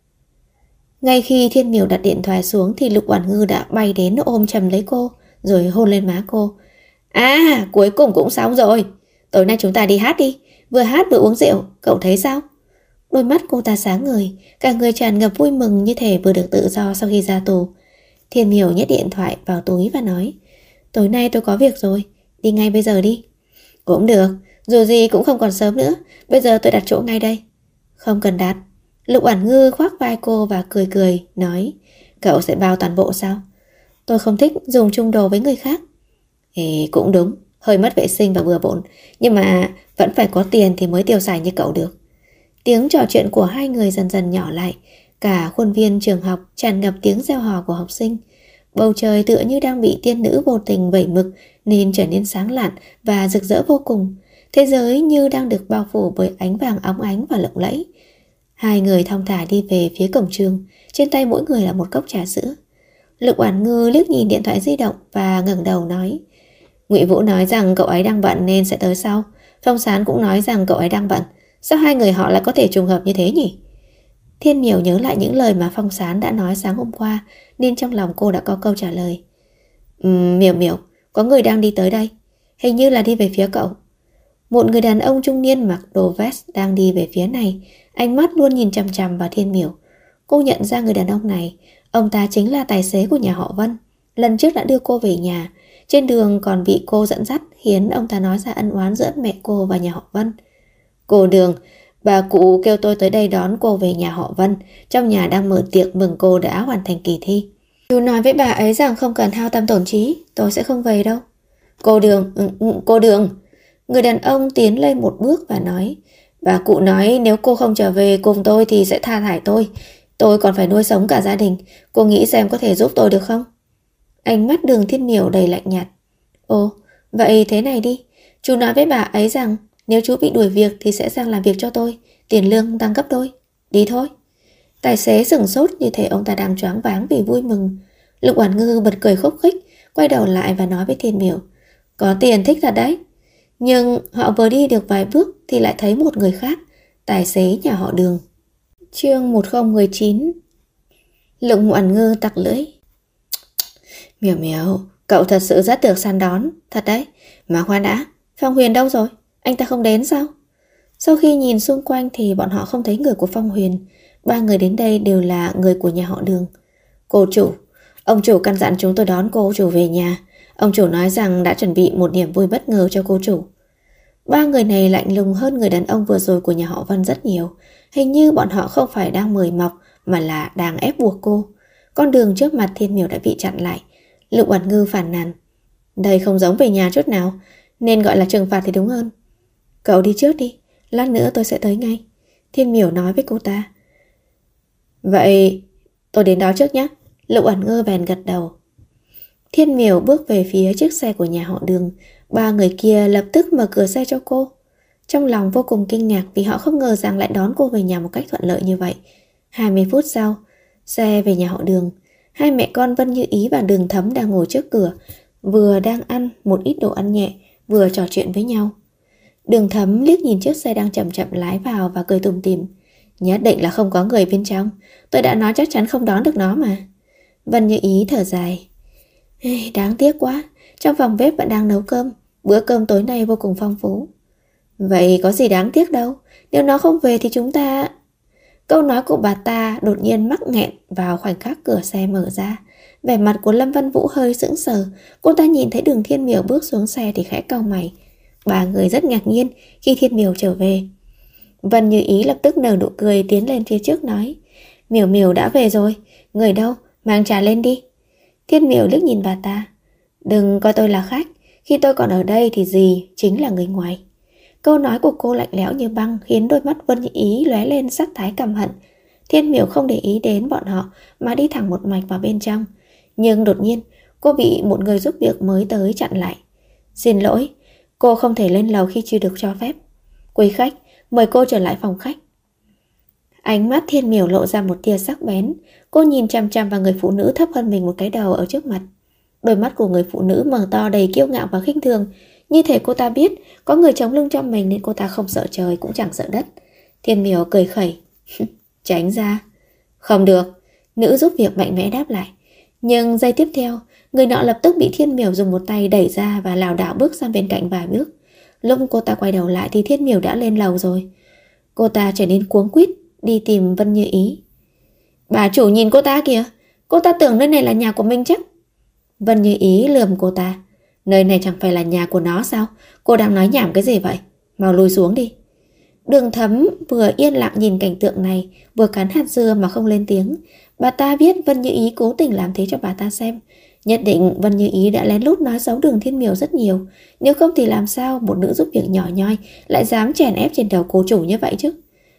Ngay khi Thiên Miểu đặt điện thoại xuống thì Lục Oản Ngư đã bay đến ôm chầm lấy cô, rồi hôn lên má cô. À, cuối cùng cũng xong rồi. Tối nay chúng ta đi hát đi. Vừa hát vừa uống rượu, cậu thấy sao? Đôi mắt cô ta sáng ngời, cả người tràn ngập vui mừng như thể vừa được tự do sau khi ra tù. Thiên Miểu nhét điện thoại vào túi và nói: Tối nay tôi có việc rồi, đi ngay bây giờ đi. Cũng được, dù gì cũng không còn sớm nữa. Bây giờ tôi đặt chỗ ngay đây. Không cần đặt. Lục Oản Ngư khoác vai cô và cười cười nói: Cậu sẽ bao toàn bộ sao? Tôi không thích dùng chung đồ với người khác. Cũng đúng, hơi mất vệ sinh và bừa bộn, nhưng mà vẫn phải có tiền thì mới tiêu xài như cậu được. Tiếng trò chuyện của hai người dần dần nhỏ lại. Cả khuôn viên trường học tràn ngập tiếng reo hò của học sinh. Bầu trời tựa như đang bị tiên nữ vô tình vẩy mực nên trở nên sáng lạn và rực rỡ vô cùng. Thế giới như đang được bao phủ bởi ánh vàng óng ánh và lộng lẫy. Hai người thong thả đi về phía cổng trường, trên tay mỗi người là một cốc trà sữa. Lục Oản Ngư liếc nhìn điện thoại di động và ngẩng đầu nói: Ngụy Vũ nói rằng cậu ấy đang bận nên sẽ tới sau. Phong Sán cũng nói rằng cậu ấy đang bận. Sao hai người họ lại có thể trùng hợp như thế nhỉ? Thiên Miểu nhớ lại những lời mà Phong Sán đã nói sáng hôm qua, nên trong lòng cô đã có câu trả lời. Miểu Miểu, có người đang đi tới đây. Hình như là đi về phía cậu. Một người đàn ông trung niên mặc đồ vest đang đi về phía này, ánh mắt luôn nhìn chằm chằm vào Thiên Miểu. Cô nhận ra người đàn ông này. Ông ta chính là tài xế của nhà họ Vân. Lần trước đã đưa cô về nhà, trên đường còn bị cô dẫn dắt, khiến ông ta nói ra ân oán giữa mẹ cô và nhà họ Vân. Cô Đường, bà cụ kêu tôi tới đây đón cô về nhà họ Vân. Trong nhà đang mở tiệc mừng cô đã hoàn thành kỳ thi. Chú nói với bà ấy rằng không cần hao tâm tổn trí, tôi sẽ không về đâu. Cô Đường. Người đàn ông tiến lên một bước và nói: Bà cụ nói nếu cô không trở về cùng tôi thì sẽ sa thải tôi. Tôi còn phải nuôi sống cả gia đình. Cô nghĩ xem có thể giúp tôi được không? Ánh mắt Đường Thiên Miểu đầy lạnh nhạt. Ồ, vậy thế này đi. Chú nói với bà ấy rằng nếu chú bị đuổi việc thì sẽ sang làm việc cho tôi. Tiền lương tăng gấp đôi. Đi thôi. Tài xế sửng sốt như thể ông ta đang choáng váng vì vui mừng. Lục Oản Ngư bật cười khúc khích, quay đầu lại và nói với Thiên Miểu: Có tiền thích thật đấy. Nhưng họ vừa đi được vài bước thì lại thấy một người khác, tài xế nhà họ Đường. Chương 1019. Lục Oản Ngư tặc lưỡi. Miểu Miểu, cậu thật sự rất được săn đón, thật đấy. Mà khoan đã, Phong Huyền đâu rồi? Anh ta không đến sao? Sau khi nhìn xung quanh thì bọn họ không thấy người của Phong Huyền. Ba người đến đây đều là người của nhà họ Đường. Cô chủ, ông chủ căn dặn chúng tôi đón cô chủ về nhà. Ông chủ nói rằng đã chuẩn bị một niềm vui bất ngờ cho cô chủ. Ba người này lạnh lùng hơn người đàn ông vừa rồi của nhà họ Vân rất nhiều. Hình như bọn họ không phải đang mời mọc mà là đang ép buộc cô. Con đường trước mặt Thiên Miểu đã bị chặn lại. Lục Oản Ngư phàn nàn: Đây không giống về nhà chút nào, nên gọi là trừng phạt thì đúng hơn. Cậu đi trước đi, lát nữa tôi sẽ tới ngay. Thiên Miểu nói với cô ta. Vậy tôi đến đó trước nhé. Lục Oản Ngư bèn gật đầu. Thiên Miểu bước về phía chiếc xe của nhà họ Đường. Ba người kia lập tức mở cửa xe cho cô. Trong lòng vô cùng kinh ngạc vì họ không ngờ rằng lại đón cô về nhà một cách thuận lợi như vậy. 20 phút sau, xe về nhà họ Đường. Hai mẹ con Vân Như Ý và Đường Thấm đang ngồi trước cửa, vừa đang ăn một ít đồ ăn nhẹ, vừa trò chuyện với nhau. Đường Thấm liếc nhìn chiếc xe đang chậm chậm lái vào và cười tủm tỉm. Nhất định là không có người bên trong. Tôi đã nói chắc chắn không đón được nó mà. Vân Như Ý thở dài. Đáng tiếc quá, trong phòng bếp vẫn đang nấu cơm. Bữa cơm tối nay vô cùng phong phú. Vậy có gì đáng tiếc đâu. Nếu nó không về thì chúng ta... Câu nói của bà ta đột nhiên mắc nghẹn vào khoảnh khắc cửa xe mở ra. Vẻ mặt của Lâm Văn Vũ hơi sững sờ. Cô ta nhìn thấy Đường Thiên Miểu bước xuống xe thì khẽ cau mày. Ba người rất ngạc nhiên khi Thiên Miểu trở về. Vân Như Ý lập tức nở nụ cười tiến lên phía trước nói: Miểu Miểu đã về rồi. Người đâu? Mang trà lên đi. Thiên Miểu liếc nhìn bà ta. Đừng coi tôi là khách. Khi tôi còn ở đây thì dì chính là người ngoài. Câu nói của cô lạnh lẽo như băng khiến đôi mắt Vân Như Ý lóe lên sắc thái căm hận. Thiên Miểu không để ý đến bọn họ mà đi thẳng một mạch vào bên trong. Nhưng đột nhiên cô bị một người giúp việc mới tới chặn lại. Xin lỗi, cô không thể lên lầu khi chưa được cho phép. Quý khách, mời cô trở lại phòng khách. Ánh mắt Thiên Miểu lộ ra một tia sắc bén. Cô nhìn chằm chằm vào người phụ nữ thấp hơn mình một cái đầu ở trước mặt. Đôi mắt của người phụ nữ mở to đầy kiêu ngạo và khinh thường. Như thể cô ta biết có người chống lưng cho mình nên cô ta không sợ trời cũng chẳng sợ đất. Thiên Miểu cười khẩy. Tránh ra. Không được. Nữ giúp việc mạnh mẽ đáp lại. Nhưng giây tiếp theo, người nọ lập tức bị Thiên Miểu dùng một tay đẩy ra và lảo đảo bước sang bên cạnh vài bước. Lúc cô ta quay đầu lại thì Thiên Miểu đã lên lầu rồi. Cô ta trở nên cuống quýt đi tìm Vân Như Ý. Bà chủ nhìn cô ta kìa. Cô ta tưởng nơi này là nhà của mình chắc. Vân Như Ý lườm cô ta. Nơi này chẳng phải là nhà của nó sao? Cô đang nói nhảm cái gì vậy? Mau lùi xuống đi. Đường Thấm vừa yên lặng nhìn cảnh tượng này, vừa cắn hạt dưa mà không lên tiếng. Bà ta biết Vân Như Ý cố tình làm thế cho bà ta xem. Nhất định Vân Như Ý đã lén lút nói xấu Đường Thiên Miểu rất nhiều. Nếu không thì làm sao một nữ giúp việc nhỏ nhoi lại dám chèn ép trên đầu cô chủ như vậy chứ?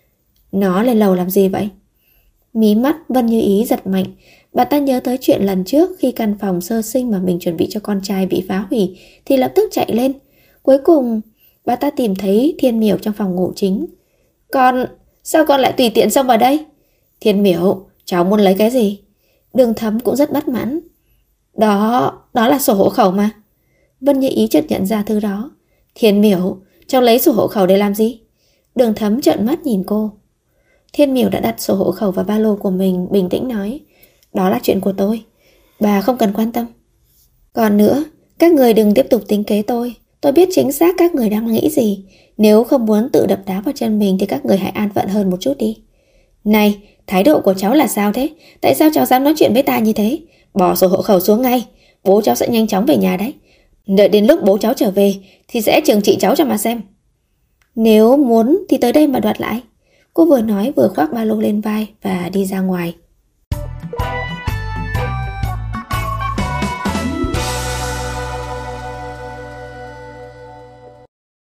Nó lên lầu làm gì vậy? Mí mắt Vân Như Ý giật mạnh. Bà ta nhớ tới chuyện lần trước khi căn phòng sơ sinh mà mình chuẩn bị cho con trai bị phá hủy thì lập tức chạy lên. Cuối cùng bà ta tìm thấy Thiên Miểu trong phòng ngủ chính. Sao con lại tùy tiện xông vào đây? Thiên Miểu, cháu muốn lấy cái gì? Đường Thấm cũng rất bất mãn. Đó là sổ hộ khẩu mà. Vân Như Ý chợt nhận ra thứ đó. Thiên Miểu, cháu lấy sổ hộ khẩu để làm gì? Đường Thấm trợn mắt nhìn cô. Thiên Miểu đã đặt sổ hộ khẩu vào ba lô của mình, bình tĩnh nói. Đó là chuyện của tôi, bà không cần quan tâm. Còn nữa, các người đừng tiếp tục tính kế tôi. Tôi biết chính xác các người đang nghĩ gì. Nếu không muốn tự đập đá vào chân mình thì các người hãy an phận hơn một chút đi. Này, thái độ của cháu là sao thế? Tại sao cháu dám nói chuyện với ta như thế? Bỏ sổ hộ khẩu xuống ngay. Bố cháu sẽ nhanh chóng về nhà đấy. Đợi đến lúc bố cháu trở về thì sẽ trừng trị cháu cho mà xem. Nếu muốn thì tới đây mà đoạt lại. Cô vừa nói vừa khoác ba lô lên vai và đi ra ngoài.